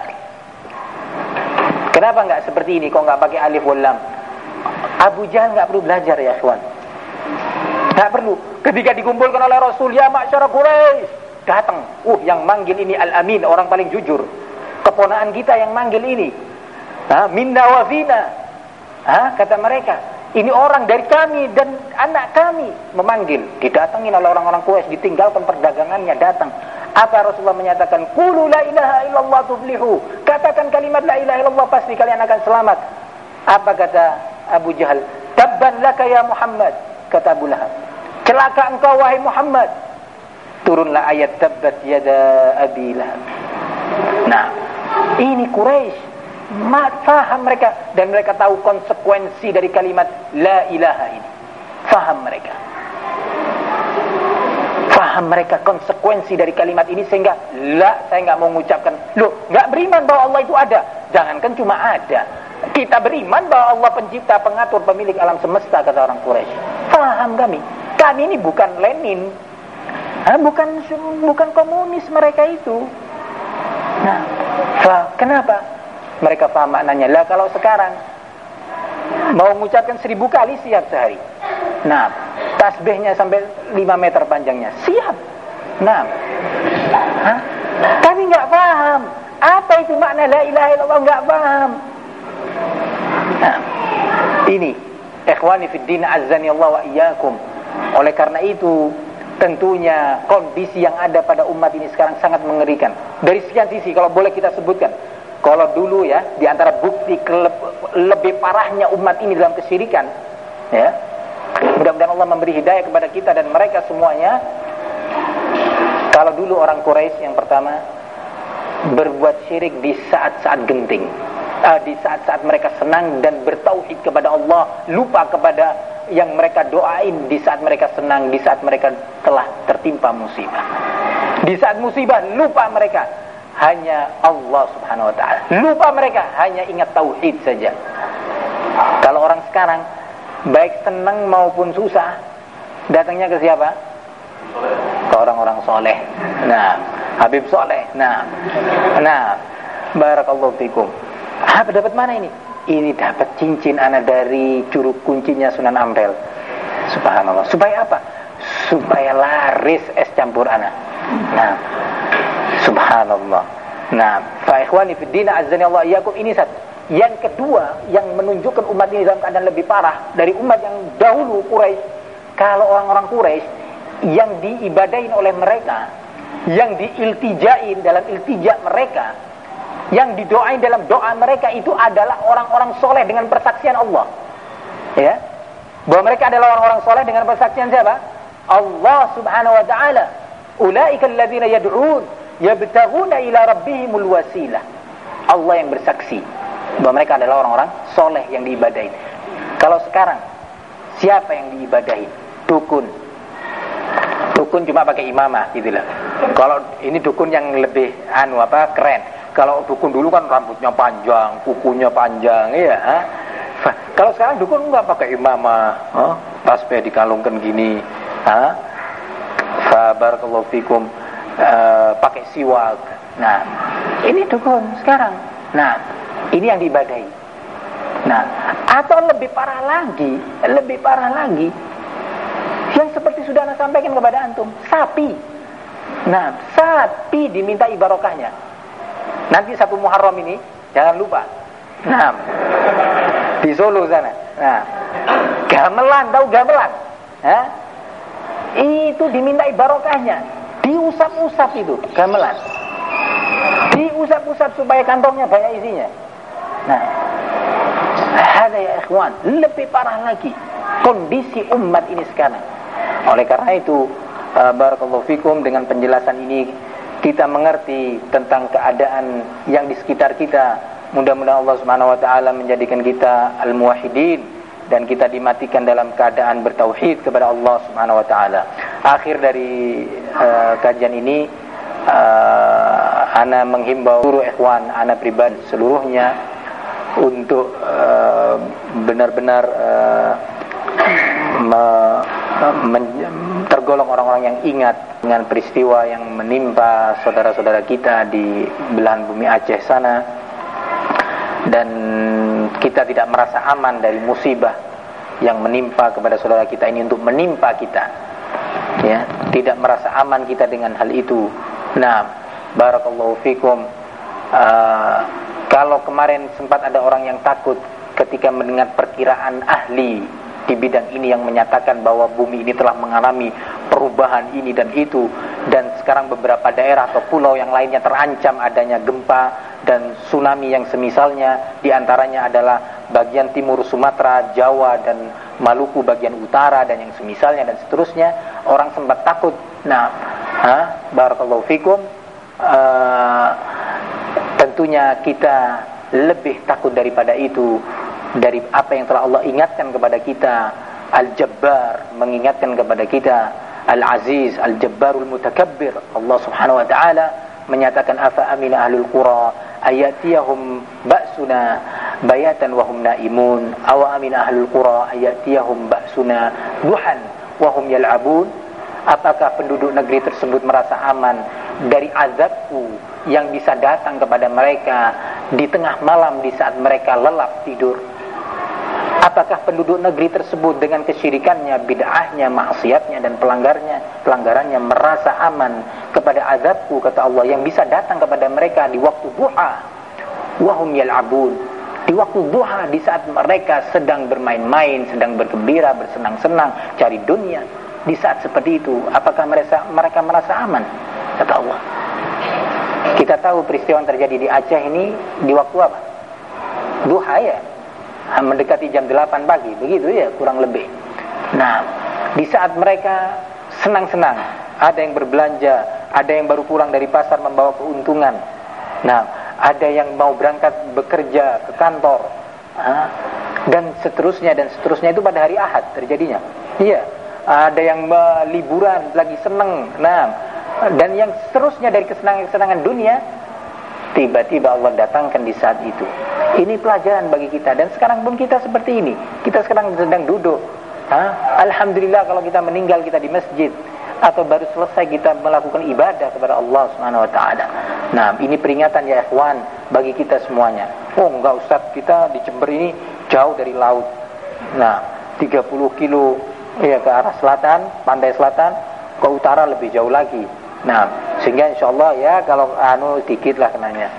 Kenapa enggak seperti ini, kok enggak pakai alif wal lam? Abu Jahal enggak perlu belajar ya, ikhwan. Enggak perlu. Ketika dikumpulkan oleh Rasul, ya ma'syara Quraisy, datang, yang manggil ini Al-Amin, orang paling jujur. Keponaan kita yang manggil ini. Minna wa fina. Kata mereka, ini orang dari kami dan anak kami memanggil. Didatangin oleh orang-orang Quraisy, ditinggalkan perdagangannya, datang. Apa Rasulullah menyatakan? Qulu la ilaha illallah tuflihu. Katakan kalimat la ilaha illallah, pasti kalian akan selamat. Apa kata Abu Jahal? Tabban laka ya Muhammad. Kata Abu Lahab, celaka engkau wahai Muhammad. Turunlah ayat tabbat yada abi lahab. Nah, ini Quraisy faham mereka, dan mereka tahu konsekuensi dari kalimat la ilaha ini. Faham mereka konsekuensi dari kalimat ini, sehingga saya enggak mau mengucapkan. Enggak beriman bahwa Allah itu ada. Jangankan cuma ada, kita beriman bahwa Allah pencipta, pengatur, pemilik alam semesta, kata orang Quraisy. Faham kami ini bukan Lenin. Bukan komunis mereka itu. Nah, kenapa mereka paham maknanya? Lah kalau sekarang mau mengucapkan 1000 kali siap sehari. Nah, tasbihnya sampai 5 meter panjangnya, siap. Nah, kami nggak paham apa itu makna la ilaha illallah, nggak paham. Nah, ini ikhwani fid din azzani Allah wa iyyakum. Oleh karena itu tentunya kondisi yang ada pada umat ini sekarang sangat mengerikan. Dari sekian sisi kalau boleh kita sebutkan, kalau dulu ya di antara bukti lebih parahnya umat ini dalam kesyirikan, ya, mudah-mudahan Allah memberi hidayah kepada kita dan mereka semuanya. Kalau dulu orang Quraisy yang pertama berbuat syirik di saat-saat genting, di saat-saat mereka senang dan bertauhid kepada Allah, lupa kepada yang mereka doain di saat mereka senang, di saat mereka telah tertimpa musibah. Di saat musibah lupa mereka hanya Allah Subhanahu wa ta'ala, lupa mereka hanya ingat tauhid saja. Kalau orang sekarang baik senang maupun susah datangnya ke siapa? Ke orang-orang soleh. Nah, Habib Soleh. Nah, barakallahu fikum. Apa dapat mana ini? Ini dapat cincin ana dari curug kuncinya Sunan Ampel. Subhanallah. Supaya apa? Supaya laris es campur ana. Nah, subhanallah. Nah, fa ikhwani fid din azzani Allah iyyakum, ini satu. Yang kedua yang menunjukkan umat ini dalam keadaan lebih parah dari umat yang dahulu Quraisy. Kalau orang-orang Quraisy yang diibadahin oleh mereka, yang diiltijain dalam iltija mereka, yang didoain dalam doa mereka itu adalah orang-orang soleh dengan persaksian Allah, ya, bahwa mereka adalah orang-orang soleh dengan persaksian siapa? Allah Subhanahu wa ta'ala. Ulaika alladzina yad'un yabtaghuna ila rabbihimul wasilah. Allah yang bersaksi bahwa mereka adalah orang-orang soleh yang diibadahin. Kalau sekarang siapa yang diibadahin? Dukun cuma pakai imamah gitu lah. Kalau ini dukun yang lebih keren. Kalau dukun dulu kan rambutnya panjang, kukunya panjang, ya. Kalau sekarang dukun enggak pakai imamah, tasbih dikalungkan gini, fa barakallahu fikum, pakai siwak. Nah, ini dukun sekarang. Nah, ini yang diibadahi. Nah, atau lebih parah lagi, yang seperti sudah Anda sampaikan kepada antum, sapi. Nah, sapi dimintai barokahnya. Nanti 1 Muharram ini jangan lupa. Nah, di Solo sana. Nah, gamelan, tahu gamelan? Itu dimintai barokahnya. Diusap-usap itu gamelan. Diusap-usap supaya kantongnya banyak isinya. Nah, ada ya ikhwan, lebih parah lagi kondisi umat ini sekarang. Oleh karena itu, barakallahu fikum, dengan penjelasan ini kita mengerti tentang keadaan yang di sekitar kita. Mudah-mudahan Allah Subhanahu wa ta'ala menjadikan kita al-muwahhidin dan kita dimatikan dalam keadaan bertauhid kepada Allah Subhanahu wa ta'ala. Akhir dari kajian ini, ana menghimbau seluruh ikhwan, ana pribadi seluruhnya untuk benar-benar tergolong orang-orang yang ingat dengan peristiwa yang menimpa saudara-saudara kita di belahan bumi Aceh sana, dan kita tidak merasa aman dari musibah yang menimpa kepada saudara kita ini untuk menimpa kita, ya, tidak merasa aman kita dengan hal itu. Nah, barakallahu fikum, kalau kemarin sempat ada orang yang takut ketika mendengar perkiraan ahli di bidang ini yang menyatakan bahwa bumi ini telah mengalami perubahan ini dan itu, dan sekarang beberapa daerah atau pulau yang lainnya terancam adanya gempa dan tsunami yang semisalnya, diantaranya adalah bagian timur Sumatera, Jawa dan Maluku bagian utara dan yang semisalnya dan seterusnya. Orang sempat takut. Nah, barakallahu fikum, tentunya kita lebih takut daripada itu, dari apa yang telah Allah ingatkan kepada kita. Al-Jabbar mengingatkan kepada kita, Al-Aziz, Al-Jabbarul Mutakabbir. Allah Subhanahu wa ta'ala menyatakan, afa amina ahlul qura ayatiyahum ba'suna bayatan wa hum naimun, awa amina ahlul qura ayatiyahum ba'suna duhan wa hum yal'abun. Apakah penduduk negeri tersebut merasa aman dari azabku yang bisa datang kepada mereka di tengah malam di saat mereka lelap tidur? Apakah penduduk negeri tersebut dengan kesyirikannya, bid'ahnya, maksiatnya dan pelanggarannya merasa aman kepada azabku, kata Allah, yang bisa datang kepada mereka di waktu duha, wahum yal'abun, di waktu duha, di saat mereka sedang bermain-main, sedang bergembira, bersenang-senang, cari dunia. Di saat seperti itu, apakah mereka merasa aman, kata Allah? Kita tahu peristiwa yang terjadi di Aceh ini di waktu apa? Duha, ya, mendekati jam 8 pagi, begitu ya, kurang lebih. Nah, di saat mereka senang-senang, ada yang berbelanja, ada yang baru pulang dari pasar membawa keuntungan. Nah, ada yang mau berangkat bekerja ke kantor, dan seterusnya itu pada hari Ahad terjadinya. Iya, ada yang liburan lagi seneng. Nah, dan yang seterusnya dari kesenangan dunia, tiba-tiba Allah datangkan di saat itu. Ini pelajaran bagi kita. Dan sekarang pun kita seperti ini. Kita sekarang sedang duduk. Alhamdulillah kalau kita meninggal kita di masjid, atau baru selesai kita melakukan ibadah kepada Allah Subhanahu wa taala. Nah, ini peringatan ya ikhwan bagi kita semuanya. Oh enggak Ustaz, kita di Jember ini jauh dari laut. Nah, 30 kilo ya ke arah selatan, pantai selatan, ke utara lebih jauh lagi. Nah, sehingga insyaallah ya kalau dikit lah kenanya.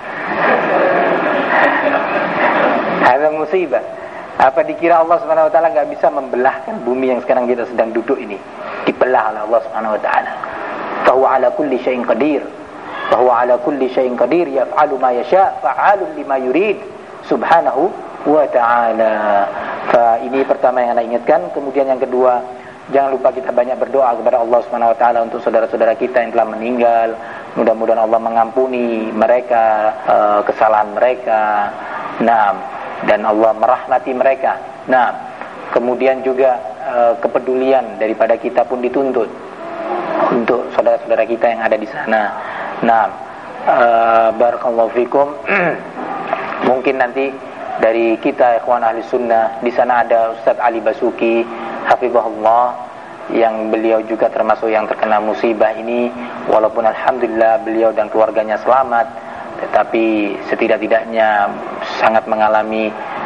Ada musibah. Apa dikira Allah Subhanahu wa taala enggak bisa membelahkan bumi yang sekarang kita sedang duduk ini? Dibelah oleh Allah Subhanahu wa taala. Fa huwa ala kulli syai'in qadir. Fa huwa ala kulli syai'in qadir, yaf'alu ma yasha', fa'alun lima yurid. Subhanahu wa ta'ala. Fa ini pertama yang Anda ingatkan. Kemudian yang kedua, jangan lupa kita banyak berdoa kepada Allah Subhanahu wa taala untuk saudara-saudara kita yang telah meninggal. Mudah-mudahan Allah mengampuni mereka kesalahan mereka. Nah, dan Allah merahmati mereka. Nah, kemudian juga kepedulian daripada kita pun dituntut untuk saudara-saudara kita yang ada di sana. Nah, barakallahu fikum. Mungkin nanti dari kita ikhwan ahli sunnah, di sana ada Ustaz Ali Basuki hafizahullah, yang beliau juga termasuk yang terkena musibah ini. Walaupun alhamdulillah beliau dan keluarganya selamat, tetapi setidak-tidaknya sangat mengalami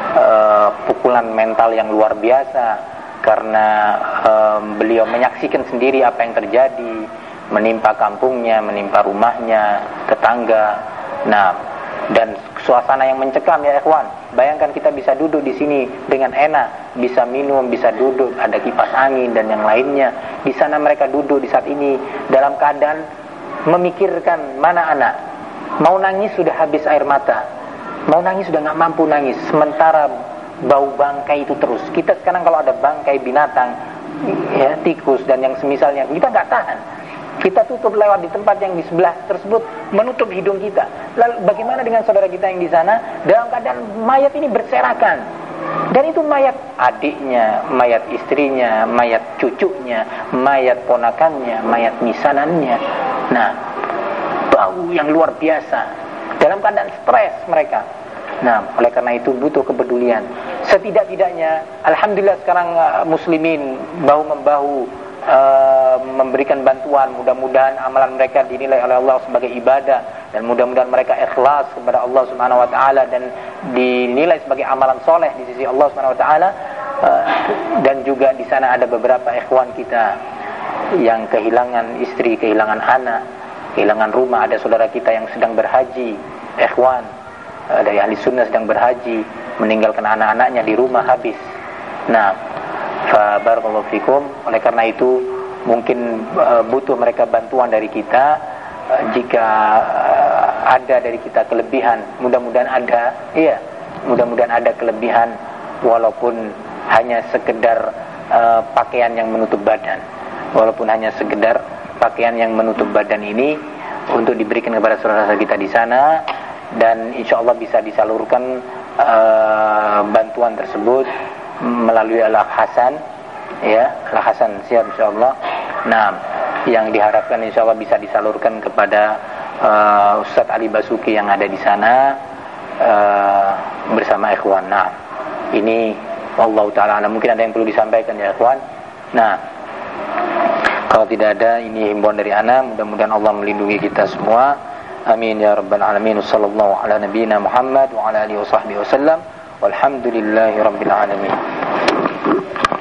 pukulan mental yang luar biasa, karena beliau menyaksikan sendiri apa yang terjadi, menimpa kampungnya, menimpa rumahnya, tetangga. Nah, dan suasana yang mencekam ya ikhwan. Bayangkan kita bisa duduk di sini dengan enak, bisa minum, bisa duduk, ada kipas angin dan yang lainnya. Di sana mereka duduk di saat ini dalam keadaan memikirkan mana anak. Mau nangis sudah habis air mata, mau nangis sudah nggak mampu nangis, sementara bau bangkai itu terus. Kita sekarang kalau ada bangkai binatang, ya, tikus dan yang semisalnya, kita nggak tahan. Kita tutup lewat di tempat yang di sebelah tersebut, menutup hidung kita. Lalu bagaimana dengan saudara kita yang di sana dalam keadaan mayat ini berserakan? Dan itu mayat adiknya, mayat istrinya, mayat cucunya, mayat ponakannya, mayat misanannya. Nah, bau yang luar biasa, dalam keadaan stres mereka. Nah, oleh karena itu butuh kepedulian. Setidak-tidaknya alhamdulillah sekarang muslimin bahu-membahu memberikan bantuan. Mudah-mudahan amalan mereka dinilai oleh Allah sebagai ibadah, dan mudah-mudahan mereka ikhlas kepada Allah Subhanahu wa taala dan dinilai sebagai amalan soleh di sisi Allah Subhanahu wa taala. Dan juga di sana ada beberapa ikhwan kita yang kehilangan istri, kehilangan anak, kehilangan rumah. Ada saudara kita yang sedang berhaji, ikhwan dari ahli sunnah sedang berhaji, meninggalkan anak-anaknya di rumah habis. Nah, fa barakallahu fikum. Oleh karena itu mungkin butuh mereka bantuan dari kita. Jika ada dari kita kelebihan, mudah-mudahan ada, iya, mudah-mudahan ada kelebihan, walaupun hanya sekedar pakaian yang menutup badan, walaupun hanya sekedar pakaian yang menutup badan ini, untuk diberikan kepada saudara-saudara kita di sana. Dan insya Allah bisa disalurkan bantuan tersebut melalui Al-Akh Hasan, ya, Al-Akh Hasan siap insyaallah. Nah, yang diharapkan insyaallah bisa disalurkan kepada Ustaz Ali Basuki yang ada di sana bersama ikhwan. Nah, ini wallahu taala mungkin ada yang perlu disampaikan ya ikhwan. Nah, kalau tidak ada, ini himbauan dari ana, mudah-mudahan Allah melindungi kita semua. Amin ya rabbal alamin. Sallallahu ala nabiyyina Muhammad wa ala alihi washabbihi wasallam. Walhamdulillahirabbil alamin.